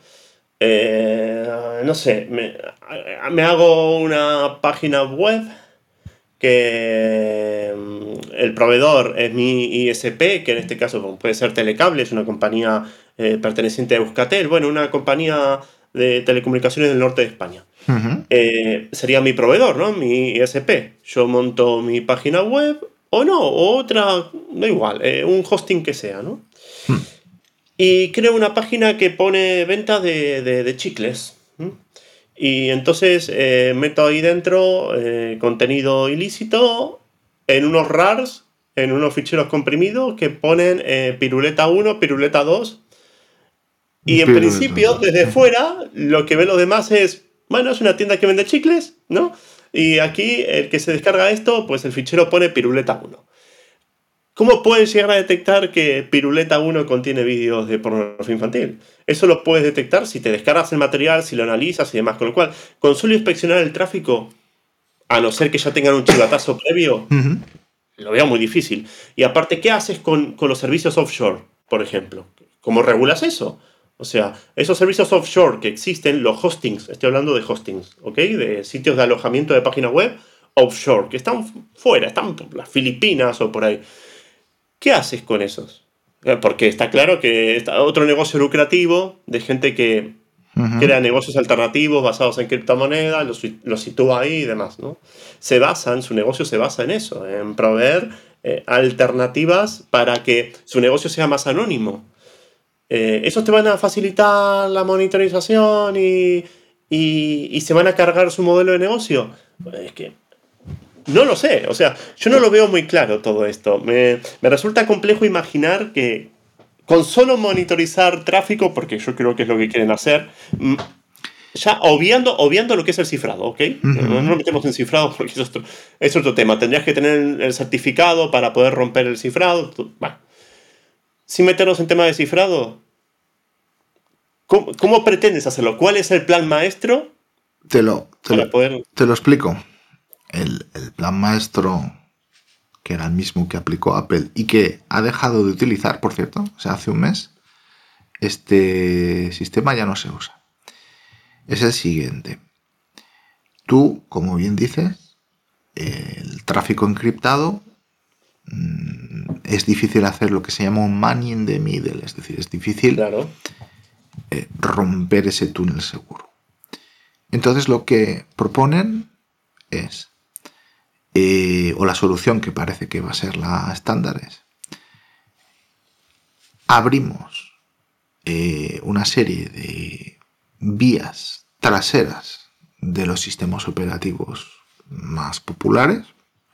No sé, me hago una página web que el proveedor es mi ISP, que en este caso puede ser Telecable, es una compañía perteneciente a Euskaltel, bueno, una compañía de telecomunicaciones del norte de España. Sería mi proveedor, ¿no? Mi ISP. Yo monto mi página web o no, o otra, da igual, un hosting que sea, ¿no? y creo una página que pone venta de chicles. Y entonces meto ahí dentro contenido ilícito en unos RARs, en unos ficheros comprimidos que ponen piruleta 1, piruleta 2. Y en Piruleta, principio, sí. desde fuera, lo que ven los demás es, bueno, es una tienda que vende chicles, ¿no? Y aquí el que se descarga esto, pues el fichero pone piruleta 1. ¿Cómo puedes llegar a detectar que Piruleta 1 contiene vídeos de pornografía infantil? Eso lo puedes detectar si te descargas el material, si lo analizas y demás. Con lo cual, con solo inspeccionar el tráfico, a no ser que ya tengan un chivatazo previo, Ujú. lo veo muy difícil. Y aparte, ¿qué haces con los servicios offshore, por ejemplo? ¿Cómo regulas eso? O sea, esos servicios offshore que existen, los hostings, estoy hablando de hostings, ¿ok? De sitios de alojamiento de páginas web offshore, que están fuera, están por las Filipinas o por ahí. ¿Qué haces con esos? Porque está claro que está otro negocio lucrativo de gente que crea negocios alternativos basados en criptomonedas, los sitúa ahí y demás, ¿no? Su negocio se basa en eso, en proveer alternativas para que su negocio sea más anónimo. Esos te van a facilitar la monitorización y se van a cargar su modelo de negocio. Es que no lo sé, o sea, yo no lo veo muy claro todo esto. Me resulta complejo imaginar que con solo monitorizar tráfico, porque yo creo que es lo que quieren hacer, ya obviando lo que es el cifrado, ¿ok? No nos metemos en cifrado porque es otro tema. Tendrías que tener el certificado para poder romper el cifrado. Bueno, sin meternos en tema de cifrado, ¿cómo pretendes hacerlo? ¿Cuál es el plan maestro para poder... Te lo explico. El plan maestro, que era el mismo que aplicó Apple y que ha dejado de utilizar, por cierto, o sea, hace un mes, este sistema ya no se usa. Es el siguiente. Tú, como bien dices, el tráfico encriptado es difícil hacer lo que se llama un man in the middle, es decir, es difícil Claro. romper ese túnel seguro. Entonces lo que proponen es, o la solución que parece que va a ser la estándar es, abrimos una serie de vías traseras de los sistemas operativos más populares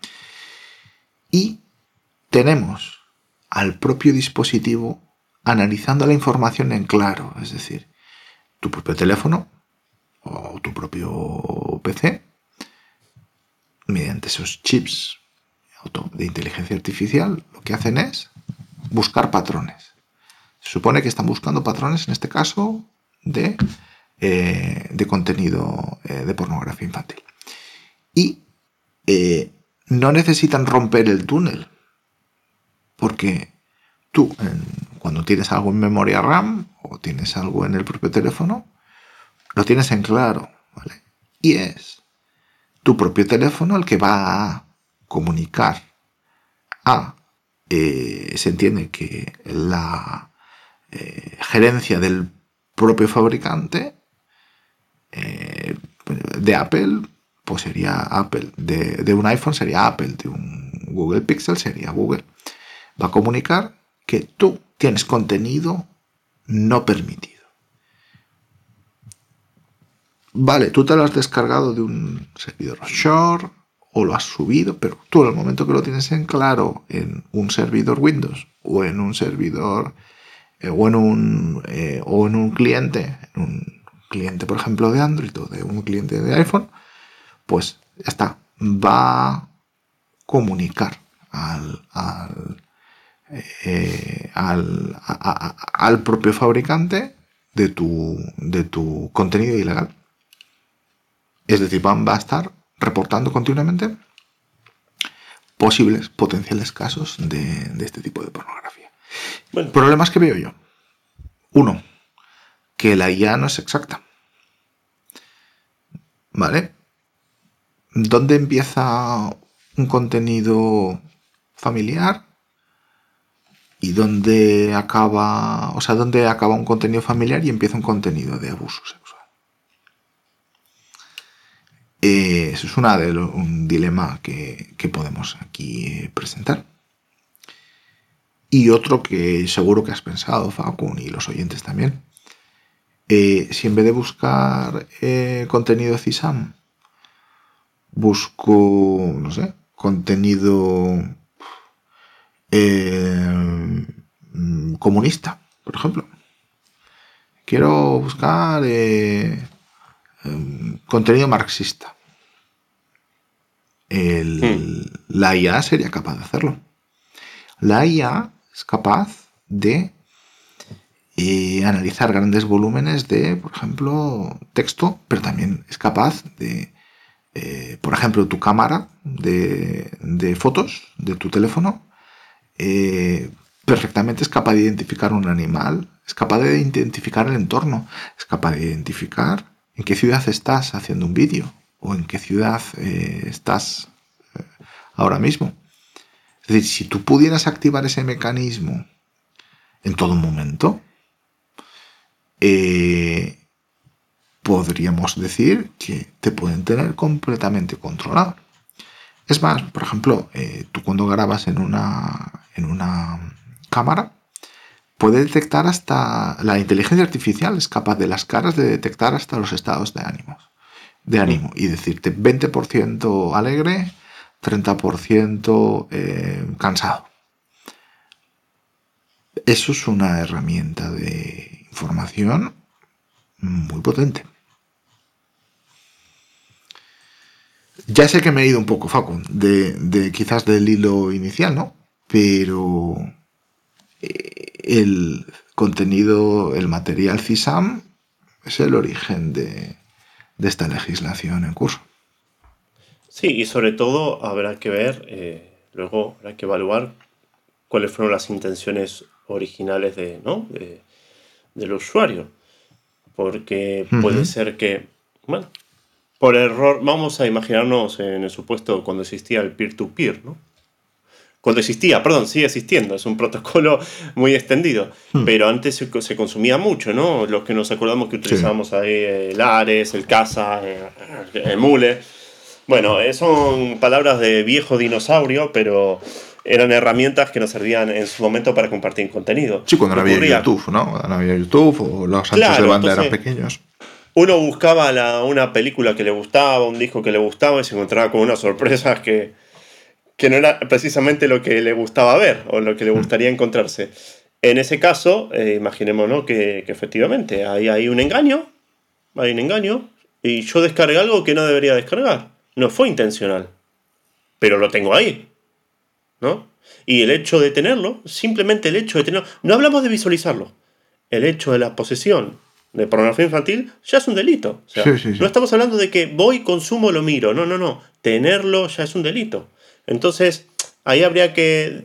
y tenemos al propio dispositivo analizando la información en claro, es decir, tu propio teléfono o tu propio PC, mediante esos chips de inteligencia artificial, lo que hacen es buscar patrones. Se supone que están buscando patrones, en este caso, de contenido de pornografía infantil. Y no necesitan romper el túnel, porque tú, cuando tienes algo en memoria RAM o tienes algo en el propio teléfono, lo tienes en claro, ¿vale? Y es tu propio teléfono el que va a comunicar se entiende que la gerencia del propio fabricante de Apple, pues sería Apple, de un iPhone sería Apple, de un Google Pixel sería Google. Va a comunicar que tú tienes contenido no permitido. Vale, tú te lo has descargado de un servidor offshore o lo has subido, pero tú en el momento que lo tienes en claro en un servidor Windows o en un servidor o en un cliente, por ejemplo de Android o de un cliente de iPhone, pues ya está, va a comunicar al propio fabricante de tu contenido ilegal. Es decir, va a estar reportando continuamente potenciales casos de este tipo de pornografía. Bueno, Problemas que veo yo. Uno, que la IA no es exacta. ¿Vale? ¿Dónde empieza un contenido familiar? ¿Y dónde acaba un contenido familiar y empieza un contenido de abuso sexual? Eso es un dilema que podemos aquí presentar. Y otro que seguro que has pensado, Facun, y los oyentes también. Si en vez de buscar contenido CISAM, busco, no sé, contenido comunista, por ejemplo. Quiero buscar contenido marxista. La IA sería capaz de hacerlo. La IA es capaz de analizar grandes volúmenes de, por ejemplo, texto, pero también es capaz de, por ejemplo, tu cámara de fotos de tu teléfono, perfectamente es capaz de identificar un animal, es capaz de identificar el entorno, es capaz de identificar en qué ciudad estás haciendo un vídeo o en qué ciudad estás ahora mismo. Es decir, si tú pudieras activar ese mecanismo en todo momento, podríamos decir que te pueden tener completamente controlado. Es más, por ejemplo, tú cuando grabas en una cámara, puede detectar hasta la inteligencia artificial, es capaz de las caras de detectar hasta los estados de ánimo y decirte 20% alegre, 30% cansado. Eso es una herramienta de información muy potente. Ya sé que me he ido un poco, Facu, de quizás del hilo inicial, ¿no? Pero el contenido, el material CISAM es el origen de esta legislación en curso. Sí, y sobre todo habrá que ver, luego habrá que evaluar cuáles fueron las intenciones originales del usuario. Porque puede ser que, bueno, por error, vamos a imaginarnos en el supuesto cuando existía el peer-to-peer, ¿no? Cuando existía, perdón, sigue existiendo, es un protocolo muy extendido, pero antes se consumía mucho, ¿no? Los que nos acordamos que utilizábamos ahí, el Ares, el Casa, el Mule. Bueno, son palabras de viejo dinosaurio, pero eran herramientas que nos servían en su momento para compartir contenido. Sí, cuando no había YouTube, ¿no? Cuando no había YouTube o los anchos de banda eran pequeños. Uno buscaba una película que le gustaba, un disco que le gustaba y se encontraba con unas sorpresas que no era precisamente lo que le gustaba ver o lo que le gustaría encontrarse. En ese caso, imaginémonos que efectivamente hay un engaño, y yo descargué algo que no debería descargar. No fue intencional, pero lo tengo ahí, ¿no? Y el hecho de tenerlo, simplemente el hecho de tenerlo, no hablamos de visualizarlo, el hecho de la posesión de pornografía infantil ya es un delito. O sea, sí. No estamos hablando de que voy, consumo, lo miro, no, tenerlo ya es un delito. Entonces, ahí habría que,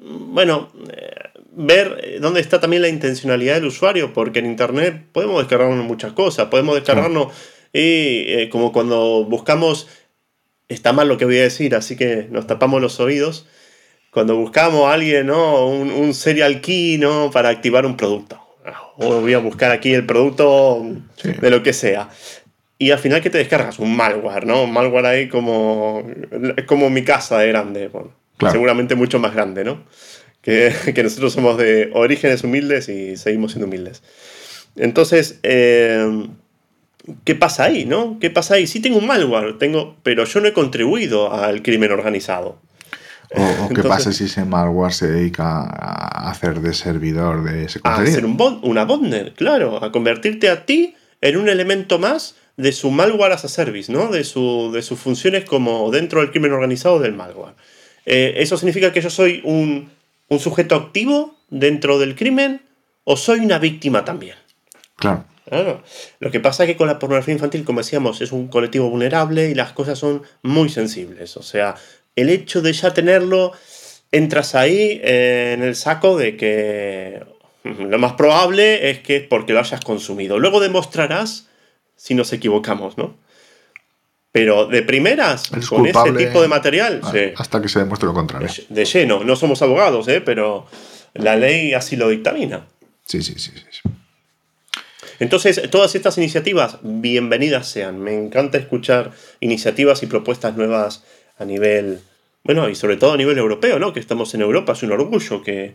ver dónde está también la intencionalidad del usuario, porque en Internet podemos descargarnos muchas cosas, podemos descargarnos, como cuando buscamos, está mal lo que voy a decir, así que nos tapamos los oídos, cuando buscamos a alguien, ¿no? un serial key, ¿no? Para activar un producto. O voy a buscar aquí el producto de lo que sea. Y al final, ¿qué te descargas? Un malware, ¿no? Un malware ahí es como mi casa de grande. Bueno, claro. Seguramente mucho más grande, ¿no? Que nosotros somos de orígenes humildes y seguimos siendo humildes. Entonces, ¿qué pasa ahí, no? ¿Qué pasa ahí? Sí tengo un malware, pero yo no he contribuido al crimen organizado. ¿O qué pasa si ese malware se dedica a hacer de servidor de ese contenido? A hacer una botnet, claro. A convertirte a ti en un elemento más de su malware as a service, ¿no? De sus funciones como dentro del crimen organizado del malware. ¿Eso significa que yo soy un sujeto activo dentro del crimen o soy una víctima también? Claro. Lo que pasa es que con la pornografía infantil, como decíamos, es un colectivo vulnerable y las cosas son muy sensibles. O sea, el hecho de ya tenerlo, entras ahí en el saco de que lo más probable es que es porque lo hayas consumido. Luego demostrarás si nos equivocamos, ¿no? Pero de primeras, con ese tipo de material... Hasta que se demuestre lo contrario. De lleno. No somos abogados, pero la ley así lo dictamina. Sí. Entonces, todas estas iniciativas, bienvenidas sean. Me encanta escuchar iniciativas y propuestas nuevas a nivel... Bueno, y sobre todo a nivel europeo, ¿no? Que estamos en Europa. Es un orgullo que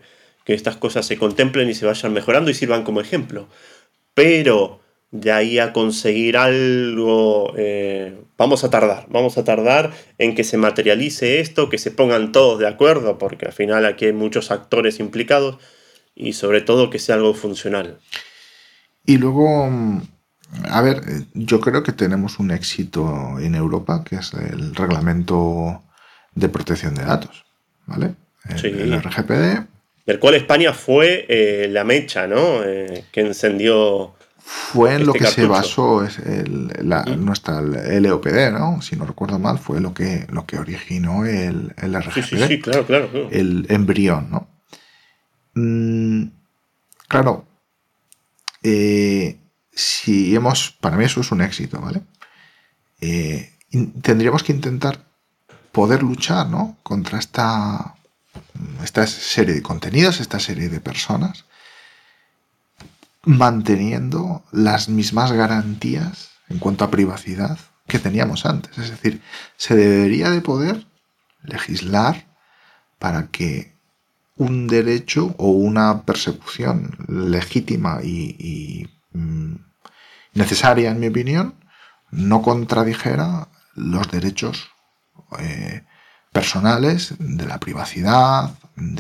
que estas cosas se contemplen y se vayan mejorando y sirvan como ejemplo. Pero de ahí a conseguir algo, vamos a tardar en que se materialice esto, que se pongan todos de acuerdo, porque al final aquí hay muchos actores implicados y sobre todo que sea algo funcional. Y luego, a ver, yo creo que tenemos un éxito en Europa, que es el Reglamento de Protección de Datos, ¿vale? Sí. El RGPD. Del cual España fue la mecha, ¿no? Que encendió. Fue en lo que cartucho. se basó nuestra LOPD, ¿no? Si no recuerdo mal, fue lo que originó el RGPD. Sí, claro. El embrión, ¿no? Claro, para mí eso es un éxito, ¿vale? Tendríamos que intentar poder luchar, ¿no? Contra esta serie de contenidos, esta serie de personas, manteniendo las mismas garantías en cuanto a privacidad que teníamos antes. Es decir, se debería de poder legislar para que un derecho o una persecución legítima y necesaria, en mi opinión, no contradijera los derechos personales de la privacidad,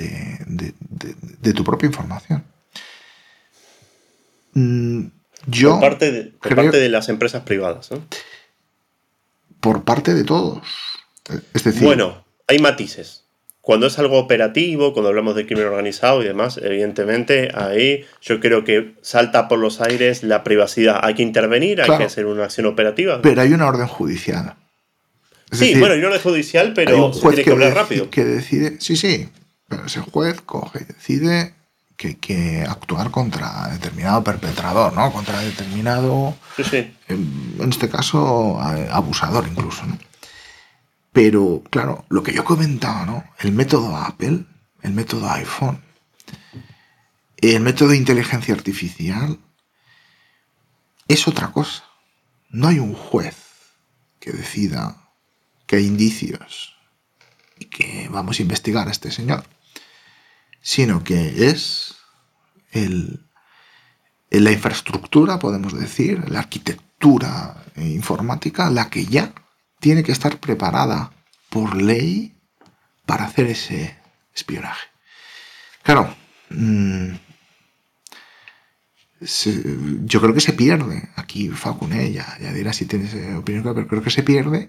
de tu propia información. Yo por parte de las empresas privadas, ¿no? Por parte de todos. Es decir, bueno, hay matices. Cuando es algo operativo, cuando hablamos de crimen organizado y demás, evidentemente ahí yo creo que salta por los aires la privacidad. Hay que intervenir, hay que hacer una acción operativa. Pero hay una orden judicial. Es sí, decir, bueno, hay una orden judicial, pero se tiene que hablar rápido. Que decide, sí, pero ese juez coge y decide que hay que actuar contra determinado perpetrador, ¿no? Contra determinado, sí. En este caso, abusador incluso, ¿no? Pero, claro, lo que yo comentaba, ¿no? El método Apple, el método iPhone, el método de inteligencia artificial es otra cosa. No hay un juez que decida que hay indicios y que vamos a investigar a este señor, sino que es la infraestructura, podemos decir, la arquitectura informática, la que ya tiene que estar preparada por ley para hacer ese espionaje. Claro, yo creo que se pierde, aquí Facuné ya dirá si tienes opinión, pero creo que se pierde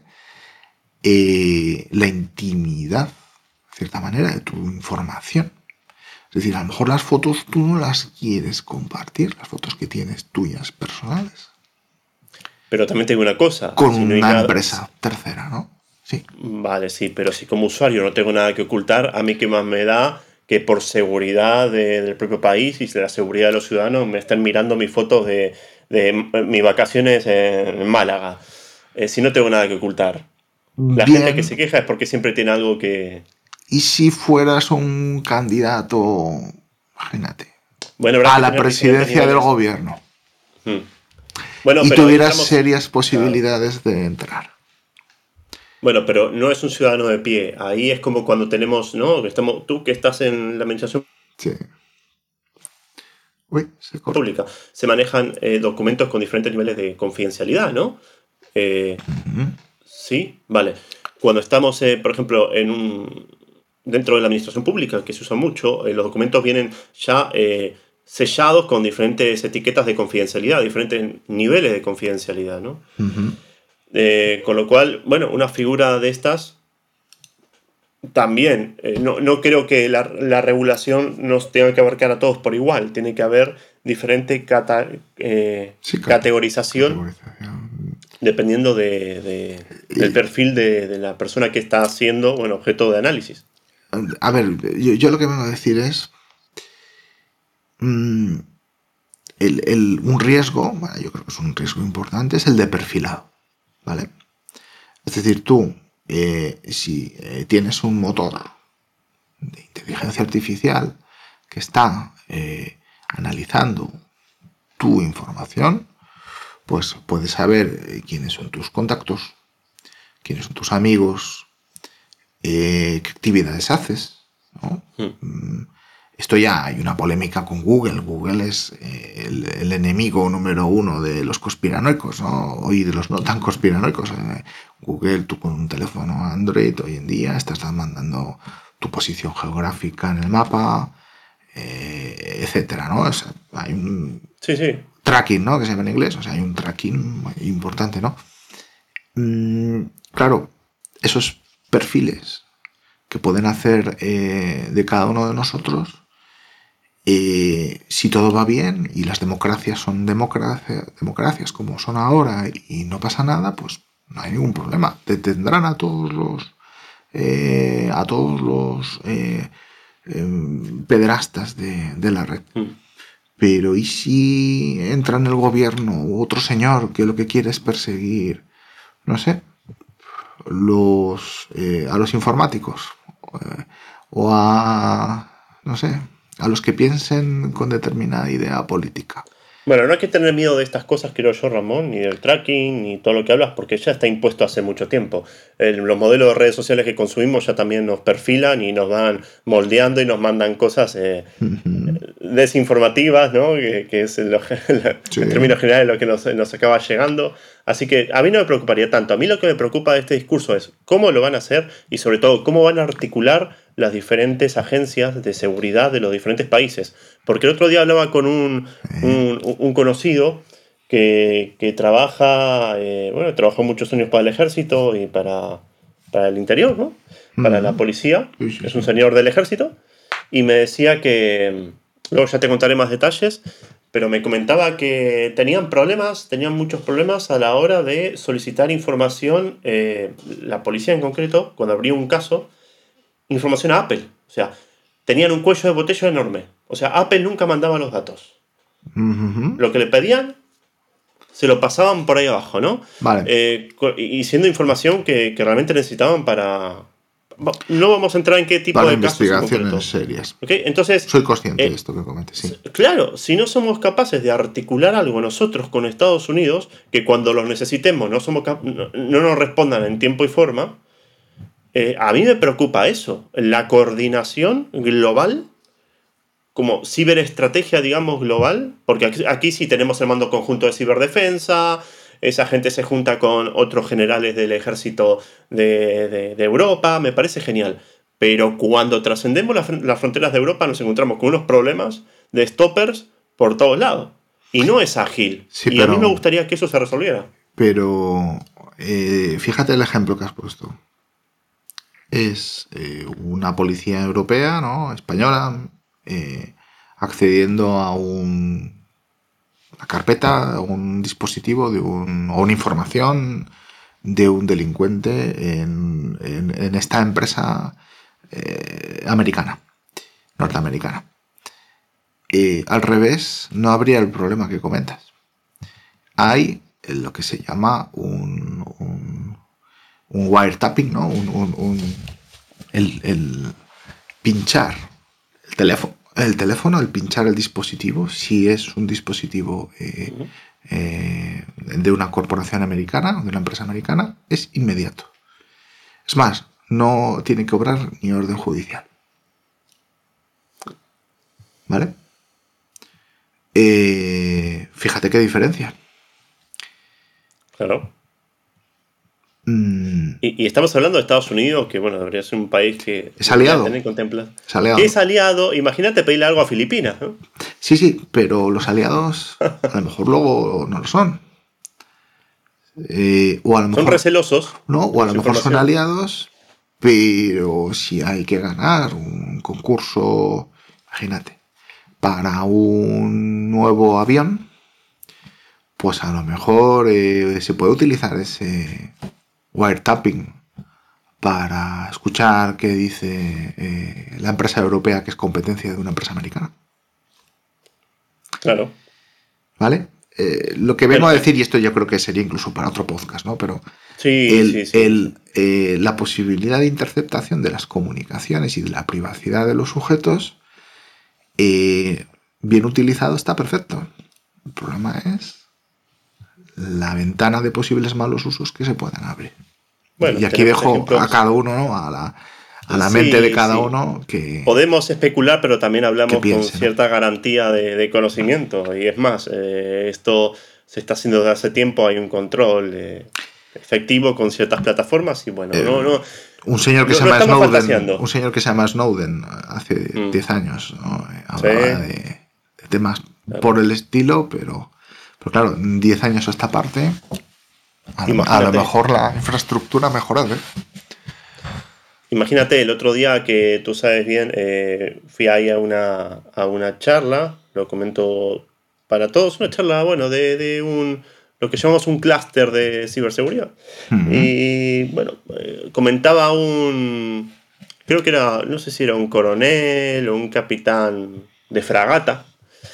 la intimidad, de cierta manera, de tu información. Es decir, a lo mejor las fotos tú no las quieres compartir, las fotos que tienes tuyas personales. Pero también tengo una cosa. Con una empresa tercera, ¿no? Sí. Vale, sí, pero si como usuario no tengo nada que ocultar, a mí qué más me da que por seguridad del propio país y de la seguridad de los ciudadanos me estén mirando mis fotos de mis vacaciones en Málaga. Si no tengo nada que ocultar. La gente que se queja es porque siempre tiene algo que... ¿Y si fueras un candidato, imagínate, bueno, a la presidencia del gobierno? Bueno, y pero tuvieras serias posibilidades de entrar. Bueno, pero no es un ciudadano de pie. Ahí es como cuando tenemos, ¿no? Tú que estás en la administración pública. Se manejan documentos con diferentes niveles de confidencialidad, ¿no? Sí, vale. Cuando estamos, por ejemplo, dentro de la administración pública, que se usa mucho, los documentos vienen ya sellados con diferentes etiquetas de confidencialidad, diferentes niveles de confidencialidad, ¿no? Con lo cual, bueno, una figura de estas también, no creo que la regulación nos tenga que abarcar a todos por igual, tiene que haber diferente categorización dependiendo del perfil de la persona que está siendo objeto de análisis. A ver, yo lo que vengo a decir es un riesgo, bueno, yo creo que es un riesgo importante, es el de perfilado, ¿vale? Es decir, tú, si tienes un motor de inteligencia artificial que está analizando tu información, pues puedes saber quiénes son tus contactos, quiénes son tus amigos, qué actividades haces, ¿no? Esto ya hay una polémica con Google. Google es el enemigo número uno de los conspiranoicos, ¿no? Y de los no tan conspiranoicos. Google, tú con un teléfono Android hoy en día estás mandando tu posición geográfica en el mapa, etcétera, ¿no? O sea, hay un Sí, sí. tracking, ¿no? Que se llama en inglés. O sea, hay un tracking importante, ¿no? Claro, esos perfiles que pueden hacer de cada uno de nosotros, si todo va bien y las democracias son democracias como son ahora y no pasa nada, pues no hay ningún problema. Detendrán a todos los pederastas de la red. Pero ¿y si entra en el gobierno otro señor que lo que quiere es perseguir, no sé, a los informáticos o no sé, a los que piensen con determinada idea política? Bueno, no hay que tener miedo de estas cosas, creo yo, Ramón, ni del tracking, ni todo lo que hablas, porque ya está impuesto hace mucho tiempo. Los modelos de redes sociales que consumimos ya también nos perfilan y nos van moldeando y nos mandan cosas desinformativas, ¿no? Que es Sí. en términos generales lo que nos acaba llegando. Así que a mí no me preocuparía tanto. A mí lo que me preocupa de este discurso es cómo lo van a hacer y sobre todo cómo van a articular las diferentes agencias de seguridad de los diferentes países. Porque el otro día hablaba con un conocido que trabaja, trabajó muchos años para el ejército y para el interior, ¿no? Para la policía. Sí, Es un señor del ejército. Y me decía que, luego ya te contaré más detalles, pero me comentaba que tenían muchos problemas a la hora de solicitar información, la policía en concreto, cuando abría un caso, información a Apple. O sea, tenían un cuello de botella enorme. O sea, Apple nunca mandaba los datos. Lo que le pedían, se lo pasaban por ahí abajo, ¿no? Vale. Y siendo información que realmente necesitaban para... No vamos a entrar en qué tipo Para de casos en investigaciones concreto. serias. ¿Okay? Entonces, Soy consciente de esto que comentes, sí. claro, si no somos capaces de articular algo nosotros con Estados Unidos, que cuando los necesitemos no nos respondan en tiempo y forma, a mí me preocupa eso, la coordinación global, como ciberestrategia, digamos, global, porque aquí sí tenemos el mando conjunto de ciberdefensa, esa gente se junta con otros generales del ejército de Europa, me parece genial. Pero cuando trascendemos las fronteras de Europa nos encontramos con unos problemas de stoppers por todos lados. Y no es ágil. Sí, y a mí me gustaría que eso se resolviera. Pero fíjate el ejemplo que has puesto. Es una policía europea, ¿no? Española, accediendo a una carpeta, a un dispositivo o una información de un delincuente en esta empresa norteamericana. Al revés, no habría el problema que comentas. Hay lo que se llama un wiretapping, ¿no? El pinchar el teléfono, el pinchar el dispositivo, si es un dispositivo de una corporación americana, de una empresa americana, es inmediato. Es más, no tiene que obrar ni orden judicial. ¿Vale? Fíjate qué diferencia. Claro. Y estamos hablando de Estados Unidos, que bueno, debería ser un país que es aliado. Que es aliado. Imagínate pedirle algo a Filipinas, ¿no? Sí, pero los aliados a lo mejor luego no lo son. O a lo mejor, son recelosos. No, o a lo mejor son aliados, pero si hay que ganar un concurso, imagínate, para un nuevo avión, pues a lo mejor se puede utilizar ese wiretapping para escuchar qué dice la empresa europea, que es competencia de una empresa americana. Claro. ¿Vale? Lo que vengo a decir, y esto yo creo que sería incluso para otro podcast, ¿no? Pero la posibilidad de interceptación de las comunicaciones y de la privacidad de los sujetos, bien utilizado, está perfecto. El problema es la ventana de posibles malos usos que se puedan abrir. Bueno, y aquí dejo a cada uno, ¿no? a a la Sí, mente de cada sí. uno que... Podemos especular, pero también hablamos Que piense, con ¿no? cierta garantía de conocimiento. Y es más, esto se está haciendo desde hace tiempo, hay un control efectivo con ciertas plataformas y bueno, no Un señor que se no llama estamos Snowden, fantaseando. un señor que se llama Snowden hace Mm. 10 años, ¿no? Hablaba Sí. de temas Claro. por el estilo, pero claro, 10 años a esta parte, a lo Imagínate. mejor la infraestructura ha mejorado, ¿eh? Imagínate, el otro día que tú sabes bien, fui ahí a una charla, lo comento para todos, una charla, bueno, de lo que llamamos un clúster de ciberseguridad. Y bueno, comentaba creo que era, no sé si era un coronel o un capitán de fragata,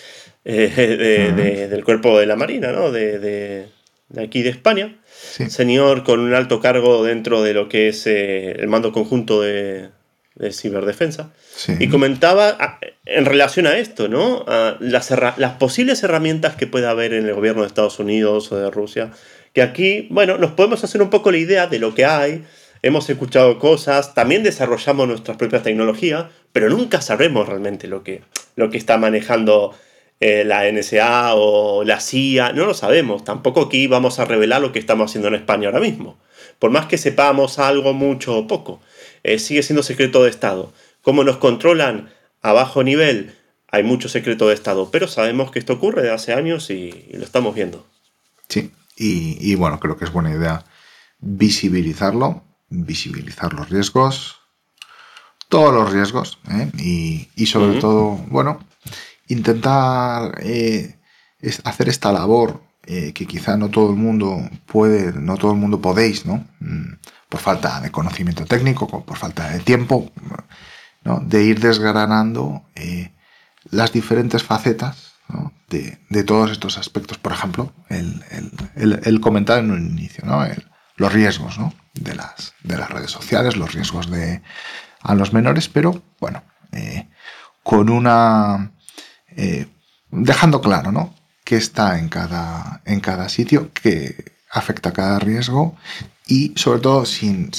del cuerpo de la Marina, ¿no? De aquí de España. Sí. Señor con un alto cargo dentro de lo que es el mando conjunto de ciberdefensa. Sí. Y comentaba en relación a esto, ¿no? A las posibles herramientas que puede haber en el gobierno de Estados Unidos o de Rusia. Que aquí, bueno, nos podemos hacer un poco la idea de lo que hay. Hemos escuchado cosas, también desarrollamos nuestras propias tecnologías, pero nunca sabremos realmente lo que está manejando la NSA o la CIA, no lo sabemos. Tampoco aquí vamos a revelar lo que estamos haciendo en España ahora mismo. Por más que sepamos algo, mucho o poco, sigue siendo secreto de Estado. Cómo nos controlan a bajo nivel, hay mucho secreto de Estado, pero sabemos que esto ocurre de hace años y lo estamos viendo. Sí, y bueno, creo que es buena idea visibilizar los riesgos, todos los riesgos, ¿eh? Y sobre todo, bueno, intentar hacer esta labor que quizá no todo el mundo puede, no todo el mundo podéis, ¿no? Por falta de conocimiento técnico, por falta de tiempo, ¿no? De ir desgranando las diferentes facetas, ¿no? de todos estos aspectos. Por ejemplo, el comentar en un inicio, ¿no? Los riesgos, ¿no? de las redes sociales, los riesgos a los menores, pero bueno, con una... dejando claro, ¿no? Qué está en cada sitio, qué afecta a cada riesgo y sobre todo sin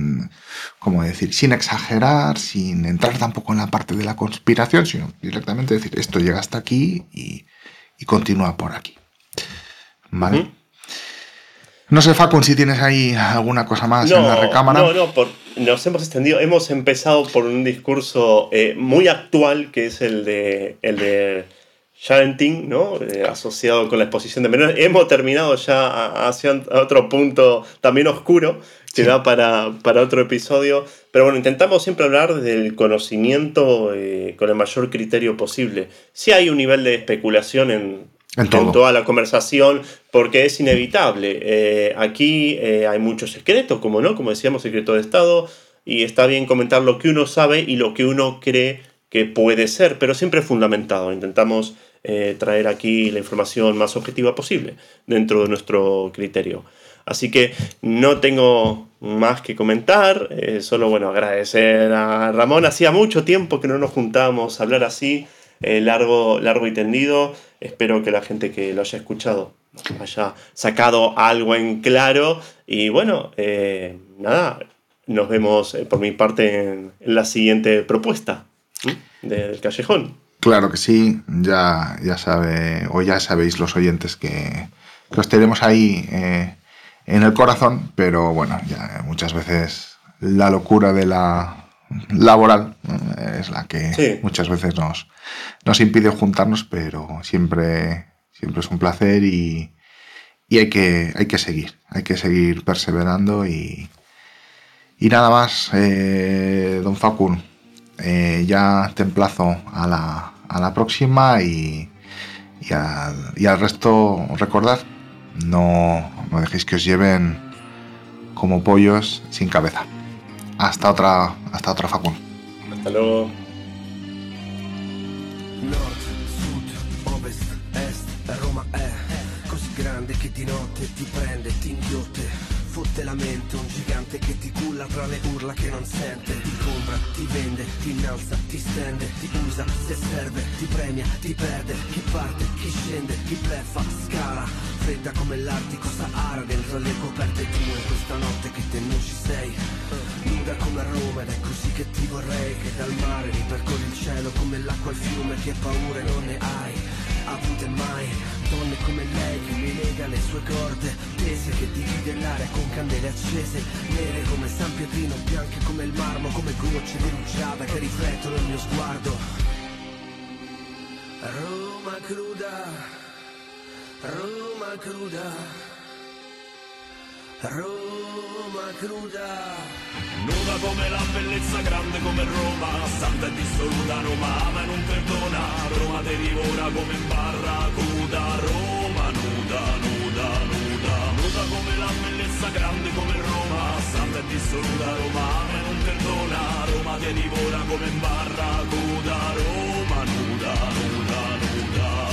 exagerar, sin entrar tampoco en la parte de la conspiración, sino directamente decir esto llega hasta aquí y continúa por aquí. ¿Vale? No sé, Facun, si tienes ahí alguna cosa más en la recámara. Nos hemos extendido. Hemos empezado por un discurso muy actual, que es el de Sharenting, ¿no? Asociado con la exposición de menores. Hemos terminado ya hacia otro punto también oscuro, que da para otro episodio. Pero bueno, intentamos siempre hablar del conocimiento con el mayor criterio posible. Sí hay un nivel de especulación en toda la conversación, porque es inevitable. Aquí hay mucho secreto, como decíamos, secreto de Estado, y está bien comentar lo que uno sabe y lo que uno cree que puede ser, pero siempre fundamentado. Intentamos traer aquí la información más objetiva posible dentro de nuestro criterio. Así que no tengo más que comentar, solo agradecer a Ramón. Hacía mucho tiempo que no nos juntábamos a hablar así, largo y tendido. Espero que la gente que lo haya escuchado haya sacado algo en claro. Y bueno, nada, nos vemos por mi parte en la siguiente propuesta del Callejón. Claro que sí, ya sabéis los oyentes que os tenemos ahí en el corazón, pero bueno, ya muchas veces la locura de la laboral es la que muchas veces nos impide juntarnos, pero siempre es un placer y hay que seguir perseverando y nada más, don Facun, ya te emplazo a la próxima y al resto recordad, no dejéis que os lleven como pollos sin cabeza. Hasta otra, Facun. Hasta luego. Nord, sud, ovest, est, Roma è così grande che di notte ti prende, ti inghiotte, fotte la mente, un gigante che ti culla tra le urla che non sente, ti compra, ti vende, ti innalza, ti stende, ti usa, se serve, ti premia, ti perde, chi parte, chi scende, chi bleffa, scala. fredda come l'Artico Sahara, dentro le coperte tue, questa notte che te non ci sei. Nuda come Roma ed è così che ti vorrei, che dal mare ripercorri il cielo come l'acqua al fiume, che paure non ne hai avute mai. Donne come lei che mi lega le sue corde tese, che divide l'aria con candele accese, nere come San Pietrino, bianche come il marmo, come gocce di rugiada che riflettono il mio sguardo. Roma cruda, Roma cruda, Roma cruda. Nuda come la bellezza, grande come Roma, santa e dissoluta, Roma ama e non perdona, Roma te divora come in barracuda, Roma nuda, nuda, nuda. Nuda come la bellezza, grande come Roma, santa e dissoluta, Roma ama e non perdona, Roma te divora come in barracuda, Roma nuda, nuda, nuda.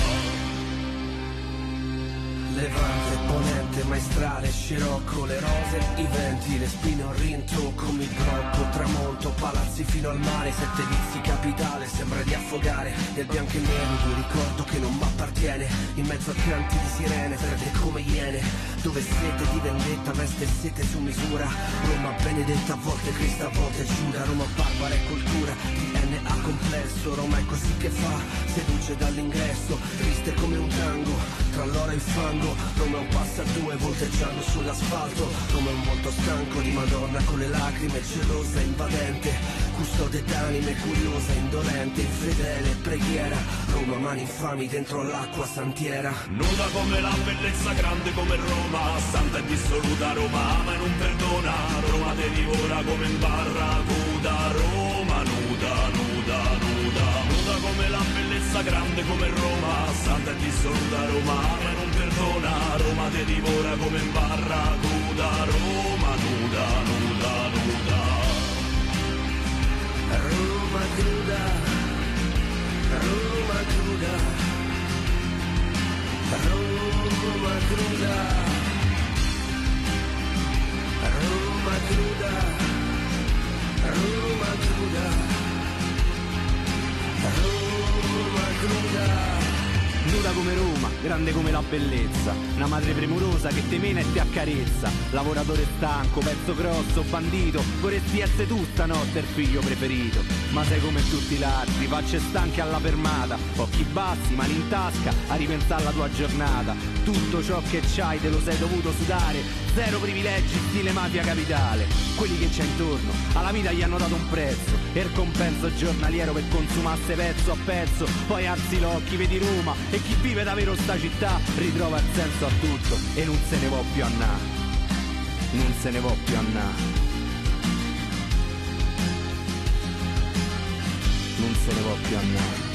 Levante, ponente, maestrale, scirocco, le rose, i venti, le spine, un rintocco, mi blocco, tramonto, palazzi fino al mare, sette vizi, capitale, sembra di affogare, nel bianco e nero, un ricordo che non m'appartiene, in mezzo a canti di sirene, fredde come iene, dove sete di vendetta, veste sete su misura, Roma benedetta, a volte Cristo, a volte Giuda, Roma barbara e cultura, DNA complesso, Roma è così che fa, seduce dall'ingresso, triste come un tango, tra l'oro e il fango, Roma è un passo a due volteggiando sull'asfalto, Roma è un volto stanco di Madonna con le lacrime, gelosa e invadente, custode d'anime, curiosa, indolente, infedele, preghiera, Roma mani infami dentro l'acqua santiera. Nuda come la bellezza, grande come Roma, santa e dissoluta, Roma ama e non perdona, Roma te divora come in barracuda, Roma nuda, nuda, nuda. Nuda come la bellezza, grande come Roma, santa e dissoluta, Roma ama e non perdona, Roma te divora come in barracuda, Roma nuda, nuda, nuda. Roma cruda, Roma cruda, Roma cruda, Roma cruda, Roma cruda, Roma cruda. Nuda come Roma, grande come la bellezza, una madre premurosa che te mena e ti accarezza, lavoratore stanco, pezzo grosso, bandito, vorresti essere tu stanotte il figlio preferito, ma sei come tutti gli altri, facce stanche alla fermata, occhi bassi, mani in tasca, a ripensare alla tua giornata, tutto ciò che c'hai te lo sei dovuto sudare, zero privilegi stile mafia capitale, quelli che c'è intorno, alla vita gli hanno dato un prezzo, e il compenso giornaliero per consumasse pezzo a pezzo, poi alzi l'occhi, vedi Roma, e chi vive davvero sta città ritrova il senso a tutto e non se ne può più annà, non se ne può più annà, non se ne può più annà.